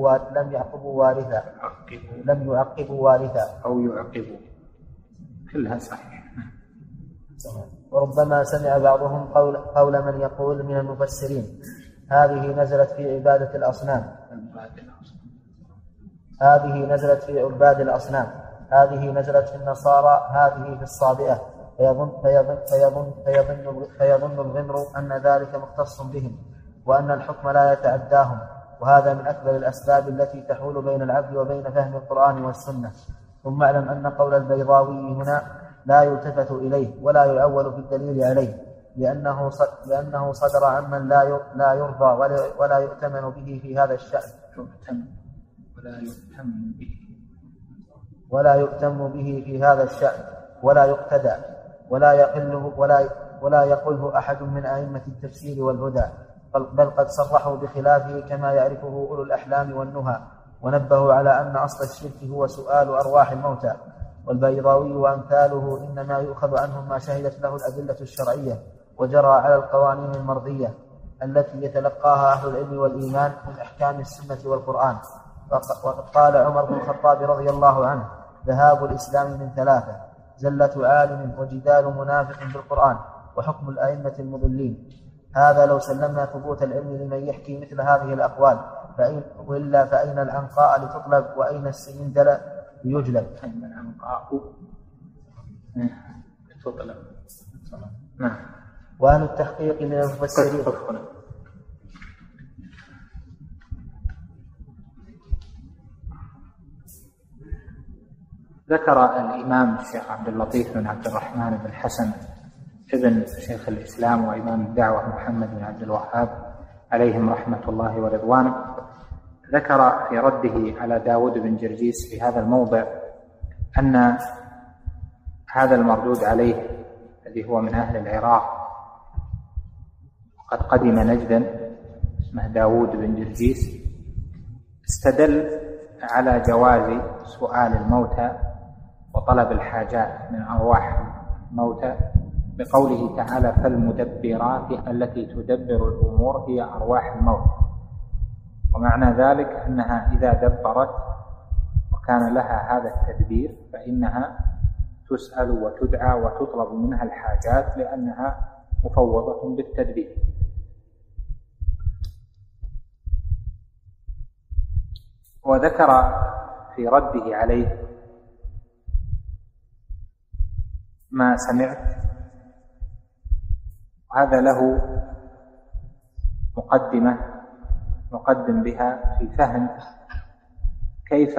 يعقبوا وارثا أو يعقبوا، كلها صحيح. وربما سمع بعضهم قول من يقول من المفسرين هذه نزلت في عباد الأصنام، هذه نزلت في النصارى، هذه في الصابئة، فيظن الغمر أن ذلك مختص بهم وأن الحكم لا يتعداهم. وهذا من أكبر الأسباب التي تحول بين العبد وبين فهم القرآن والسنة. ثم اعلم أن قول البيضاوي هنا لا يلتفت إليه ولا يعول في الدليل عليه، لأنه صدر عمن لا يرضى ولا يؤتمن به في هذا الشأن، ولا يقتدى ولا يقله أحد من أئمة التفسير والهدى، بل قد صرحوا بخلافه كما يعرفه أولو الأحلام والنهى، ونبهوا على أن أصل الشرك هو سؤال أرواح الموتى. والبيضاوي وأمثاله إنما يؤخذ عنهم ما شهدت له الأدلة الشرعية وجرى على القوانين المرضية التي يتلقاها أهل العلم والإيمان من أحكام السنة والقرآن. وقد قال عمر بن الخطاب رضي الله عنه ذهاب الإسلام من ثلاثة: زلة عالم وجدال منافق بالقرآن وحكم الأئمة المضلين. هذا لو سلمنا ثبوت العلم لمن يحكي مثل هذه الأقوال، وإلا فأين العنقاء لتطلب وأين السيندل ليجلب؟ أين العنقاء لتطلب. وأهل التحقيق من المفسرين ذكر الإمام الشيخ عبد اللطيف بن عبد الرحمن بن حسن ابن شيخ الإسلام وإمام الدعوة محمد بن عبد الوهاب عليهم رحمة الله ورضوانه، ذكر في رده على داود بن جرجيس في هذا الموضع أن هذا المردود عليه الذي هو من أهل العراق وقد قدم نجدا اسمه داود بن جرجيس استدل على جواز سؤال الموتى وطلب الحاجات من أرواح الموتى بقوله تعالى: فالمدبرات التي تدبر الأمور هي أرواح الموت. ومعنى ذلك أنها إذا دبرت وكان لها هذا التدبير فإنها تسأل وتدعى وتطلب منها الحاجات لأنها مفوضة بالتدبير. وذكر في رده عليه ما سمعت، وهذا له مقدم بها في فهم كيف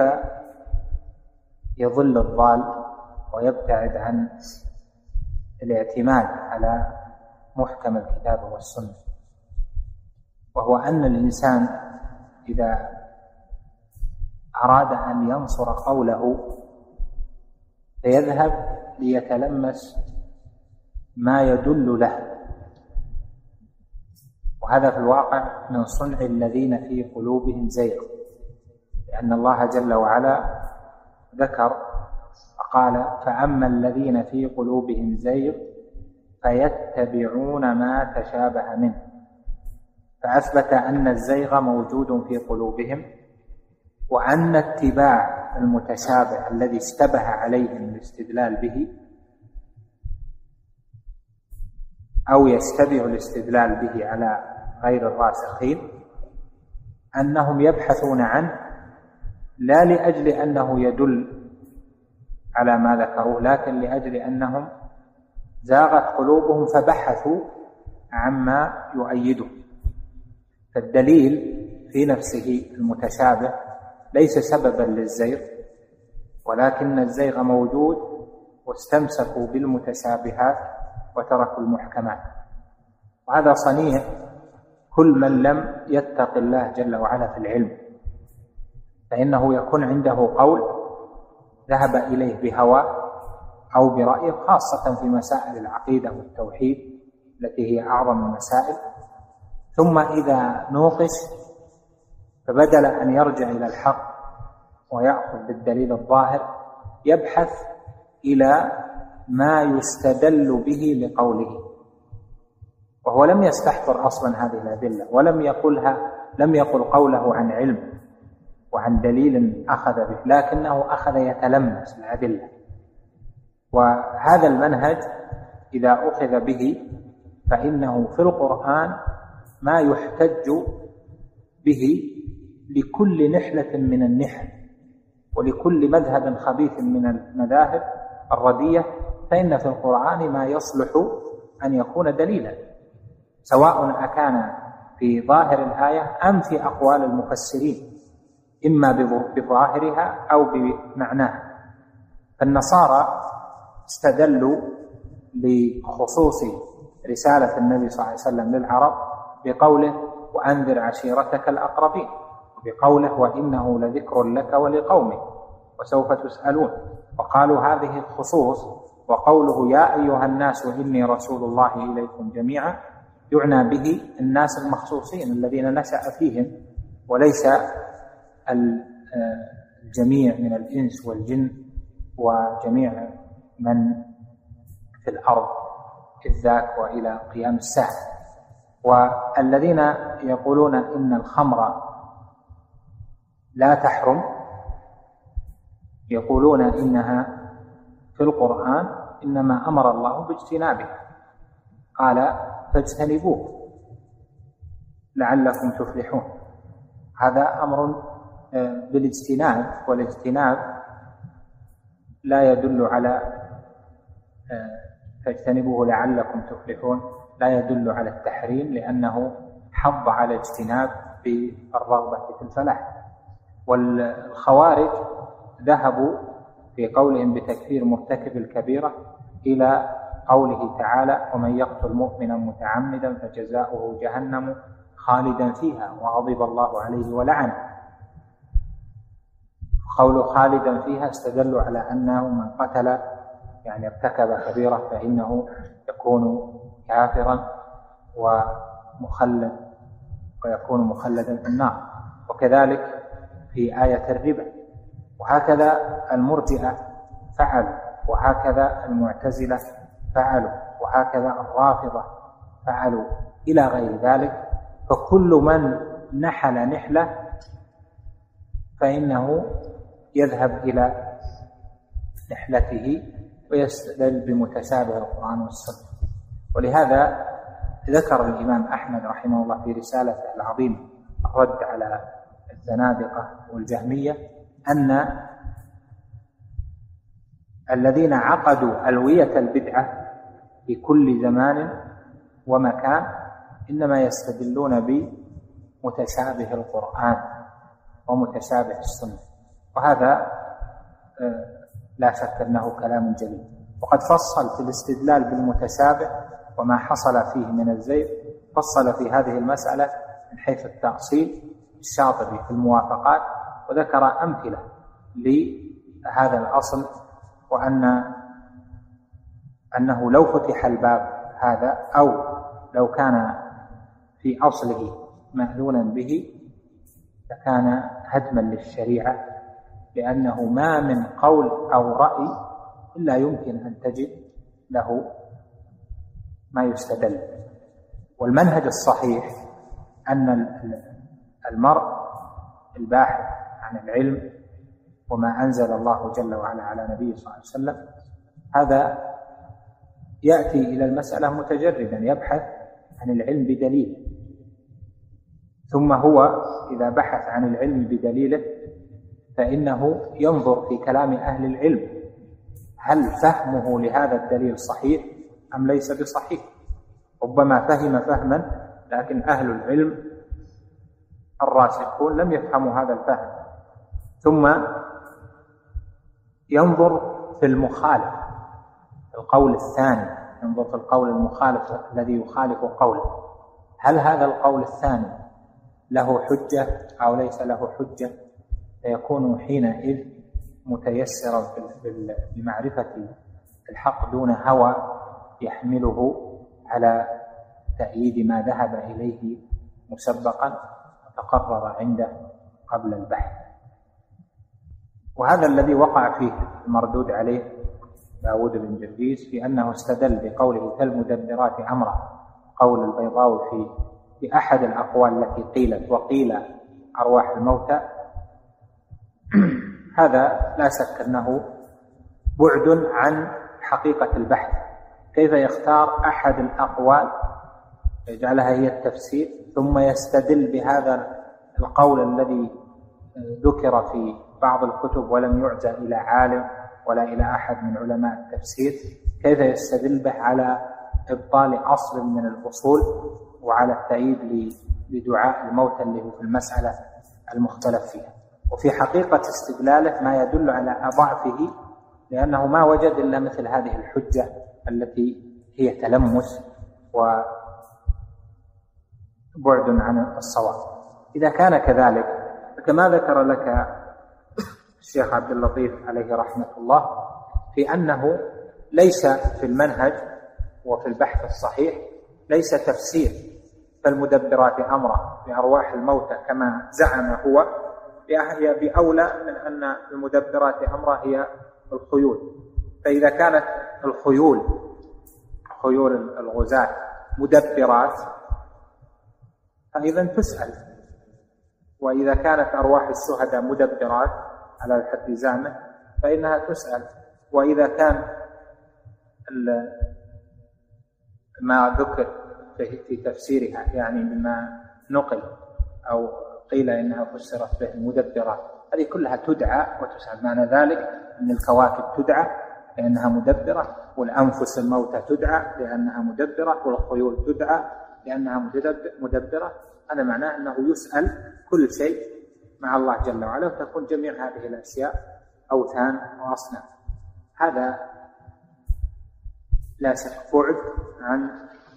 يضل الضال ويبتعد عن الاعتماد على محكم الكتاب والسنة، وهو أن الإنسان إذا أراد أن ينصر قوله فيذهب ليتلمس ما يدل له، وهذا في الواقع من صنع الذين في قلوبهم زيغ، لأن الله جل وعلا ذكر فقال: فأما الذين في قلوبهم زيغ فيتبعون ما تشابه منه، فأثبت أن الزيغ موجود في قلوبهم، وأن اتباع المتشابه الذي اشتبه عليهم الاستدلال به أو يشتبه الاستدلال به على غير الراسخين أنهم يبحثون عنه لا لأجل أنه يدل على ما ذكروه، لكن لأجل أنهم زاغت قلوبهم فبحثوا عما يؤيده. فالدليل في نفسه المتشابه ليس سببا للزيغ، ولكن الزيغ موجود واستمسكوا بالمتشابهات وتركوا المحكمات، وهذا صنيع كل من لم يتق الله جل وعلا في العلم، فإنه يكون عنده قول ذهب إليه بهوى أو برأيه، خاصة في مسائل العقيدة والتوحيد التي هي أعظم المسائل، ثم إذا نوقش فبدل أن يرجع إلى الحق ويأخذ بالدليل الظاهر يبحث إلى ما يستدل به لقوله، وهو لم يستحضر أصلا هذه الأدلة ولم يقل قوله عن علم وعن دليل أخذ به، لكنه أخذ يتلمس الأدلة. وهذا المنهج إذا أخذ به فإنه في القرآن ما يحتج به لكل نحلة من النحل ولكل مذهب خبيث من المذاهب الردية، فإن في القرآن ما يصلح أن يكون دليلا، سواء أكان في ظاهر الآية أم في أقوال المفسرين، إما بظاهرها أو بمعناها. فالنصارى استدلوا لخصوص رسالة النبي صلى الله عليه وسلم للعرب بقوله: وأنذر عشيرتك الأقربين، وبقوله: وإنه لذكر لك ولقومك وسوف تسألون. وقالوا هذه الخصوص، وقوله: يا أيها الناس إني رسول الله إليكم جميعا، يعنى به الناس المخصوصين الذين نشأ فيهم، وليس الجميع من الإنس والجن وجميع من في الأرض إذ ذاك وإلى قيام الساعة. والذين يقولون إن الخمر لا تحرم يقولون إنها في القرآن إنما أمر الله باجتنابها، قال: فاجتنبوه لعلكم تفلحون. هذا أمر بالاجتناب، والاجتناب لا يدل على فاجتنبوه لعلكم تفلحون، لا يدل على التحريم، لأنه حض على الاجتناب بالرغبة في الفلاح. والخوارج ذهبوا في قولهم بتكفير مرتكب الكبيرة إلى قوله تعالى: ومن يقتل مؤمنا متعمدا فجزاؤه جهنم خالدا فيها وغضب الله عليه ولعنه. قول خالدا فيها استدلوا على أنه من قتل يعني ارتكب كبيرة فإنه يكون كافرا ويكون مخلدا في النار، وكذلك في آية الربا. وهكذا المرجئة فعلوا، وهكذا المعتزلة فعلوا، وهكذا الرافضة فعلوا إلى غير ذلك. فكل من نحل نحلة فإنه يذهب إلى نحلته ويستدل بمتشابه القرآن والسنة. ولهذا ذكر الإمام أحمد رحمه الله في رسالته العظيمة الرد على الزنادقة والجهمية أن الذين عقدوا ألوية البدعة في كل زمان ومكان إنما يستدلون بمتشابه القرآن ومتشابه السنة، وهذا لا شك أنه كلام جليل. وقد فصل في الاستدلال بالمتشابه وما حصل فيه من الزيغ فصل في هذه المسألة من حيث التأصيل الشاطبي في الموافقات، وذكر أمثلة لهذا الأصل، أنه لو فتح الباب هذا أو لو كان في أصله مأذونا به لكان هدما للشريعة، لأنه ما من قول أو رأي إلا يمكن أن تجد له ما يستدل. والمنهج الصحيح أن المرء الباحث عن العلم وما أنزل الله جل وعلا على نبيه صلى الله عليه وسلم هذا يأتي إلى المسألة متجردا يبحث عن العلم بدليل، ثم هو إذا بحث عن العلم بدليله فإنه ينظر في كلام أهل العلم هل فهمه لهذا الدليل صحيح أم ليس بصحيح. ربما فهم فهما لكن أهل العلم الراسخون لم يفهموا هذا الفهم، ثم ينظر في المخالف القول الثاني، ينظر في القول المخالف الذي يخالف قوله هل هذا القول الثاني له حجة أو ليس له حجة، فيكون حينئذ متيسرا بمعرفة الحق دون هوى يحمله على تأييد ما ذهب إليه مسبقا وتقرر عنده قبل البحث. وهذا الذي وقع فيه المردود عليه داود بن جرجيس في أنه استدل بقوله كالمدبرات أمرا، قول البيضاوي في أحد الأقوال التي قيلت وقيل أرواح الموتى، هذا لا شك أنه بعد عن حقيقة البحث. كيف يختار أحد الأقوال يجعلها هي التفسير ثم يستدل بهذا القول الذي ذكر في بعض الكتب ولم يعزى إلى عالم ولا إلى أحد من علماء التفسير، كيف يستدل به على إبطال أصل من الأصول وعلى التأييد لدعاء الموتى اللي هو في المسألة المختلف فيها. وفي حقيقة استدلاله ما يدل على ضعفه، لأنه ما وجد إلا مثل هذه الحجة التي هي تلمس وبعد عن الصواب. إذا كان كذلك فكما ذكر لك الشيخ عبد اللطيف عليه رحمة الله في أنه ليس في المنهج وفي البحث الصحيح ليس تفسير فالمدبرات أمرا بأرواح الموتى كما زعم هو، هي بأولى من أن المدبرات أمرا هي الخيول. فإذا كانت خيول الغزاة مدبرات فإذا تسأل، وإذا كانت أرواح الشهداء مدبرات على الحد زعمه فإنها تسأل. وإذا كان ما ذكر في تفسيرها يعني بما نقل أو قيل إنها فسرت به المدبرات، هذه كلها تدعى وتسأل. معنى ذلك أن الكواكب تدعى لأنها مدبرة، والأنفس الموتى تدعى لأنها مدبرة، والخيول تدعى لأنها مدبرة. هذا معناه أنه يسأل كل شيء مع الله جل وعلا، وتكون جميع هذه الأشياء أوثان وأصنام. هذا لا شك بعد عن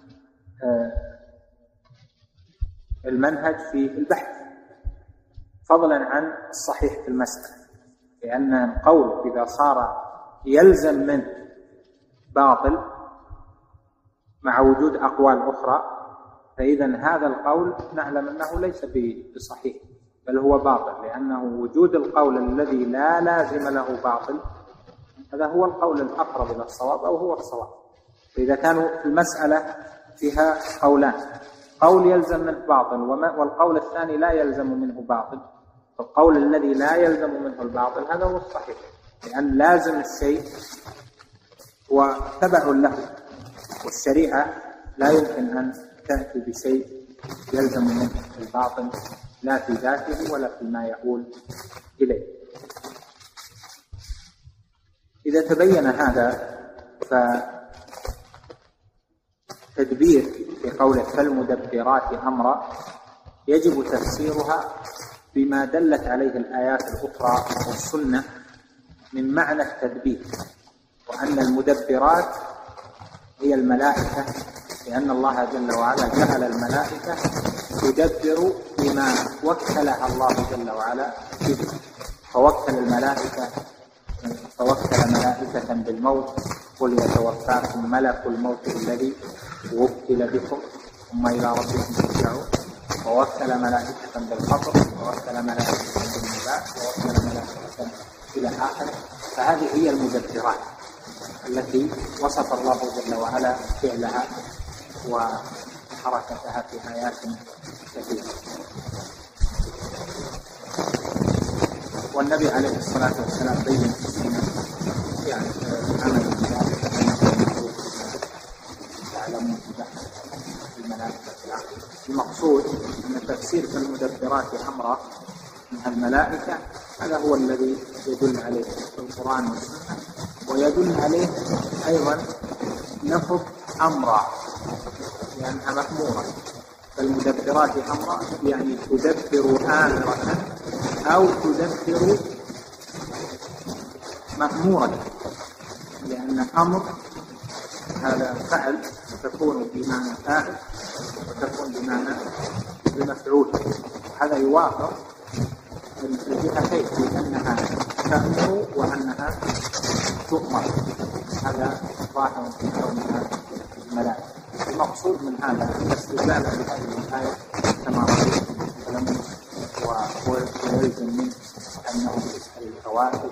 المنهج في البحث، فضلا عن الصحيح في المسألة، لأن القول إذا صار يلزم منه باطل مع وجود أقوال أخرى فإذا هذا القول نعلم أنه ليس بصحيح بل هو باطل، لأنه وجود القول الذي لا لازم له باطل هذا هو القول الأقرب إلى الصواب أو هو الصواب. فإذا كانوا في المسألة فيها قولان، قول يلزم منه باطل والقول الثاني لا يلزم منه باطل، فالقول الذي لا يلزم منه الباطل هذا هو الصحيح، لأن لازم الشيء وتبع له، والشريعة لا يمكن أن تأتي بشيء يلزم منه الباطل لا في ذاته ولا فيما يقول إليه. إذا تبين هذا فتدبير في قوله فالمدبرات أمرا يجب تفسيرها بما دلت عليه الآيات الأخرى والسنة من معنى التدبير، وأن المدبرات هي الملائكة لأن الله جل وعلا جعل الملائكة تدبر بما وكلها الله جل وعلا به، فوكل ملائكة بالموت، قل يتوفاكم ملك الموت الذي وكل بكم ثم إلى ربكم ترجعون، ووكل ملائكة بالقبر، ووكل ملائكة بالنبات، ووكل ملائكة إلى آخره. فهذه هي المدبرات التي وصف الله جل وعلا فعلها وحركتها في آيات كثيرة. والنبي عليه الصلاة والسلام بين يعني عمل يعلمون الملائكة. المقصود أن تفسير المدبرات أمرا منها الملائكة هذا هو الذي يدل عليه القرآن والسنة، ويدل عليه أيضا لفظ أمرا لأنها مأمورة. فالمدبرات أمرا يعني تدبر آمرة أو تدبر مأمورة، لأن أمر هذا فعل تكون بمعنى فاعل وتكون بمعنى المفعول. هذا يوافق الجهتين لأنها تأمر وأنها تؤمر، هذا ظاهر في كونها الملائكة. المقصود من هذا الاستدلال بهذه الآية كما رأيت ويلزم منه أنه يسأل الكواكب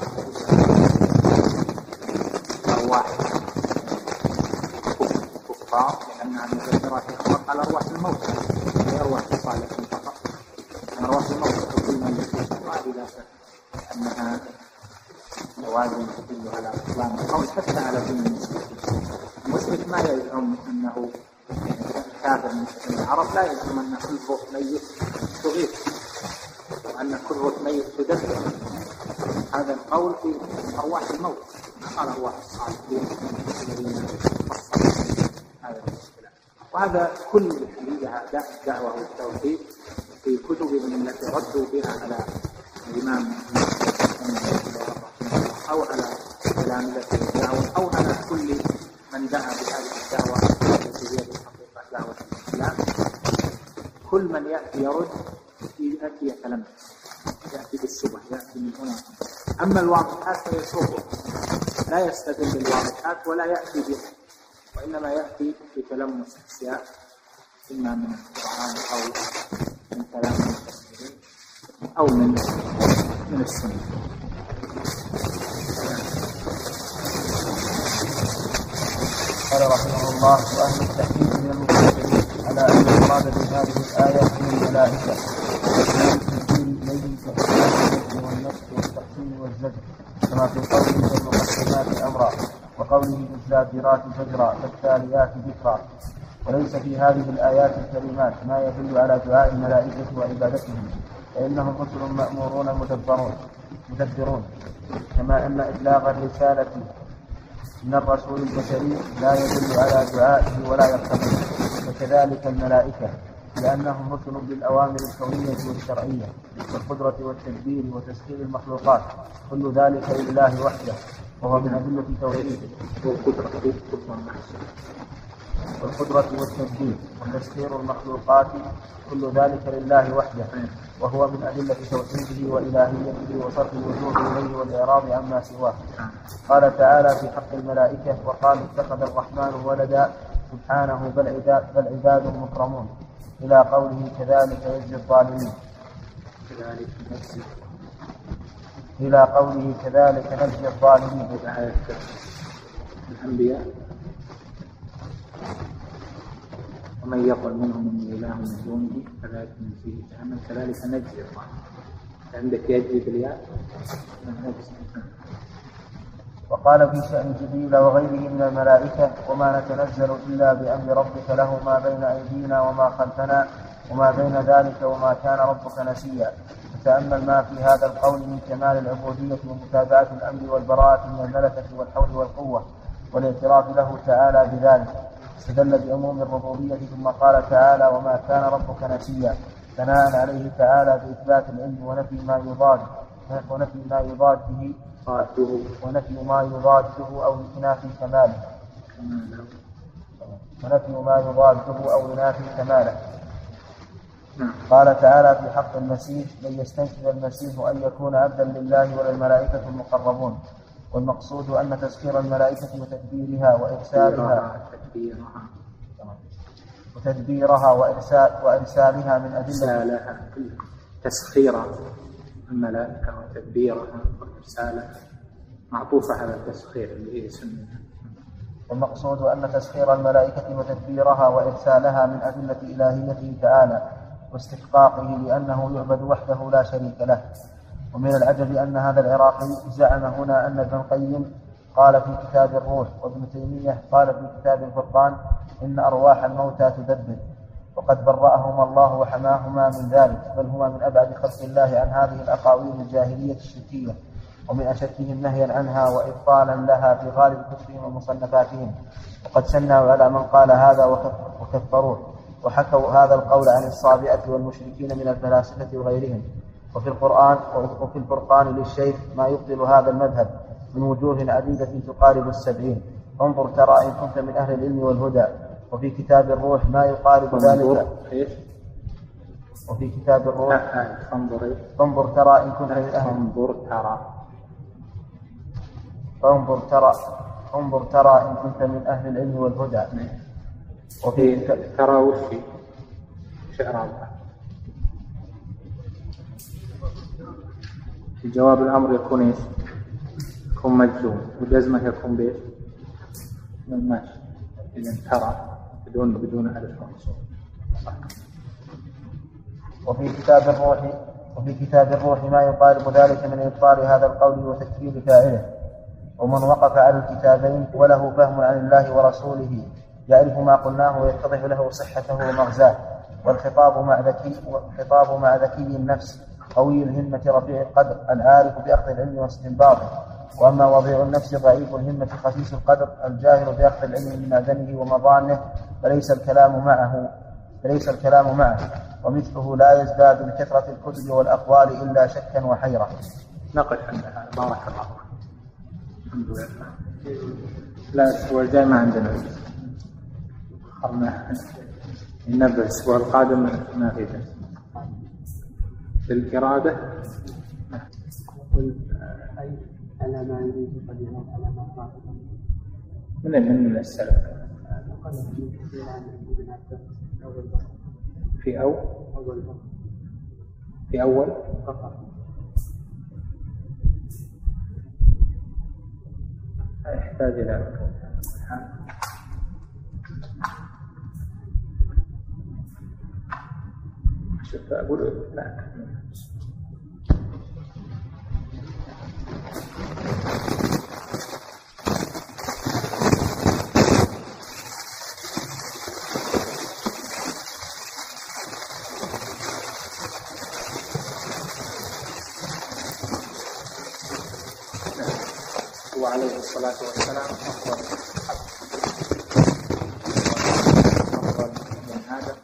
أرواح كفار، لأنها مدبرات تخلق على أرواح الموتى، هي أرواح الصالحين فقط. أرواح الموتى كل من يكون إذا أنها توازن تدل على إسلام القول حتى على دين المسلمين. المشرك ما يزعم أنه كافر من العرب، لا يزعم أن كل روح ميت تغيث وأن كل روح ميت تدبر. هذا القول في أرواح الموت، قال أرواح الصالحين الذين فصلوا هذا المشكلة. وهذا كل دعوة التوحيد في كتبهم التي ردوا بها على الإمام أو على تلامذة الدعوة أو على كل من دعا بهذه الدعوة التي هي بحقيقة دعوة الإسلام. كل من يأتي يرد يأتي يتلمس، يأتي بالشبه، يأتي من هنا. أما الواضحات فيسوقه، لا يستدل بالواضحات ولا يأتي بها، وإنما يأتي بتلمس أشياء إما من القرآن أو من كلام المفسرين أو من السنة. قال رحمه الله: وأهل التحقيق من المفسرين على أن المراد بهذه الآية من الملائكة وكان التسجيل إليه كالحسن والنفس والتحسين والزجر، كما في قوله والمقسمات أمرا، وقوله بالزاجرات زجرا فالتاليات ذكرا. وليس في هذه الآيات الكريمات ما يدل على دعاء الملائكة وعبادتهم، فإنهم رسل مأمورون مدبرون، كما أن إبلاغ الرسالة من الرسول البشري لا يدل على دعائه ولا يقتضي، وكذلك الملائكة لأنهم رسل بالأوامر الكونية والشرعية والقدرة والتدبير وتسخير المخلوقات، كل ذلك لله وحده وهو من أدلة توحيده. والقدرة والتدبير وتسخير المخلوقات كل ذلك لله وحده وهو من أدلة توحيده وإلهيته وصرف الوجوه إليه والإعراض عما سواه. قال تعالى في حق الملائكة: وقالوا اتخذ الرحمن ولدا سبحانه بل عباد مكرمون، إلى قوله كذلك يجزي الظالمين. إلى قوله كذلك نجزي الظالمين. الأنبياء ومن يقل منهم إني إله من دونه فذلك نجزيه جهنم كذلك نجزي الظالمين. عندك يجزي بالياء. وقال في شأن جبريل وغيره من الملائكة: وما نتنزل إلا بأمر ربك له ما بين أيدينا وما خلفنا وما بين ذلك وما كان ربك نسيا. فتأمل ما في هذا القول من كمال العبودية ومتابعة الأمر والبراءة من الملكة والحول والقوة والاعتراف له تعالى بذلك. استدل بأموم الربوبية ثم قال تعالى: وما كان ربك نسيا، ثناء عليه تعالى بإثبات العلم ونفي ما يضاده أو بخلاف كماله. ونفي ما يضاده أو ينافي كماله. قال تعالى في حق المسيح: لن يستنكف المسيح أن يكون عبدا لله ولا الملائكة المقربون. والمقصود أن تسخير الملائكة وتدبيرها وإرسالها من أدلة تسخير الملائكة وتدبيرها وإرسالها معطوفة على التسخير اللي هي سنة. والمقصود أن تسخير الملائكة وتدبيرها وإرسالها من أدلة إلهيته تعالى واستحقاقه لأنه يعبد وحده لا شريك له. ومن العجب أن هذا العراقي زعم هنا أن ابن القيم قال في كتاب الروح وابن تيمية قال في كتاب الفرقان إن أرواح الموتى تدبر، وقد برأهما الله وحماهما من ذلك، بل هما من أبعد خلق الله عن هذه الأقاويل الجاهلية الشركية، ومن أشدهم نهيا عنها وإبطالا لها في غالب كتبهم ومصنفاتهم. وقد سنوا على من قال هذا وكفروه، وحكوا هذا القول عن الصابئة والمشركين من الفلاسفة وغيرهم. وفي الفرقان للشيخ ما يبطل هذا المذهب من وجوه عديدة تقارب 70. انظر ترى إن كنت من أهل العلم والهدى. وفي كتاب الروح ما يقارب ذلك. وفي كتاب الروح انظر ترى إن كنت من أهل انظر ترى إن كنت من أهل العلم والهدى. وفي ترى وشي شعر في جواب الأمر يكون إيش؟ يكون مجزوم، وجزمه يكون بإيش؟ ماشي. إذن ترى بدون ألف مقصود. وفي كتاب الروح ما يقارب ذلك من إبطال هذا القول وتكفير فاعله. ومن وقف على الكتابين وله فهم عن الله ورسوله يعرف ما قلناه ويتضح له صحته ومغزاه. والخطاب مع ذكي النفس قوي الهمة رفيع القدر العارف بأخذ العلم واستنباطه. وأما وضيع النفس ضعيف الهمة خسيس القدر الجاهل بأخذ العلم من معدنه ومضانه فليس الكلام معه. ومثله لا يزداد بكثرة الكتب والأقوال إلا شكا وحيرة. نقل عندها بارك الله. الحمد لله. لا الأسبوع الجاي ما عندنا ننبه الأسبوع القادم ما في درس. بالإرادة على ما يريد قديما على ما فاته من السلف في أول يحتاج إلى شوف أقول لا وعليه الصلاة والسلام أفضل من آدم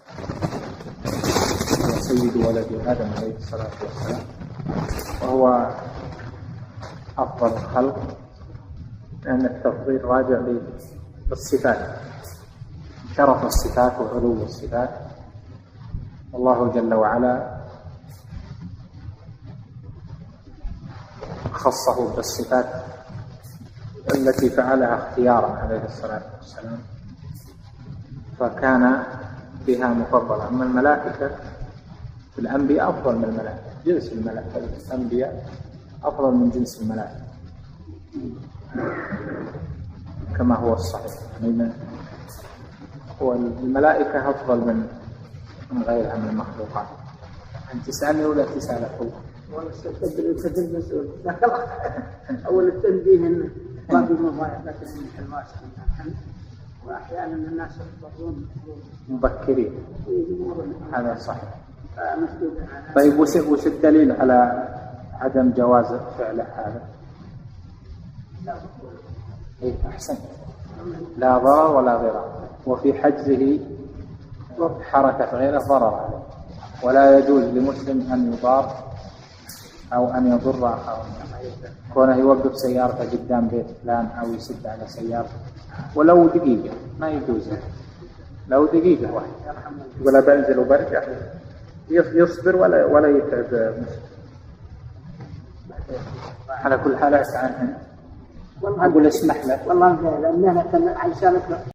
وسيد ولد آدم عليه الصلاة والسلام، وهو أفضل الخلق لأن التفضيل راجع للصفات، شرف الصفات وعلو الصفات. والله جل وعلا خصه بالصفات التي فعلها اختيارا عليه الصلاة والسلام، فكان بها مفضلا. أما الملائكة في الأنبياء أفضل من الملائكة، جنس الملائكة الأنبياء أفضل من جنس الملائكة كما هو الصحيح. والملائكة أفضل من غيرها من المخلوقات. أنت تسألني ولا تسأل أخوك؟ أول التنبيه إنه ما في مضايق لكن الحلوات وأحيانا الناس يضطرون مبكرين، هذا صحيح. طيب وش الدليل على عدم جواز فعل هذا؟ إيه أحسن، لا ضرر ولا ضرر، وفي حجزه حركة غير ضرر عليه، ولا يجوز لمسلم أن يضار أو أن يضر أخاه، كونه يوقف سيارته قدام بيت فلان أو يسد على سيارته ولو دقيقة ما يجوز، لو دقيقة واحدة ولا بنزل وبرجع يصبر ولا يتعب على كل حال. أسعى عنه أقول اسمح له والله لأنها عشان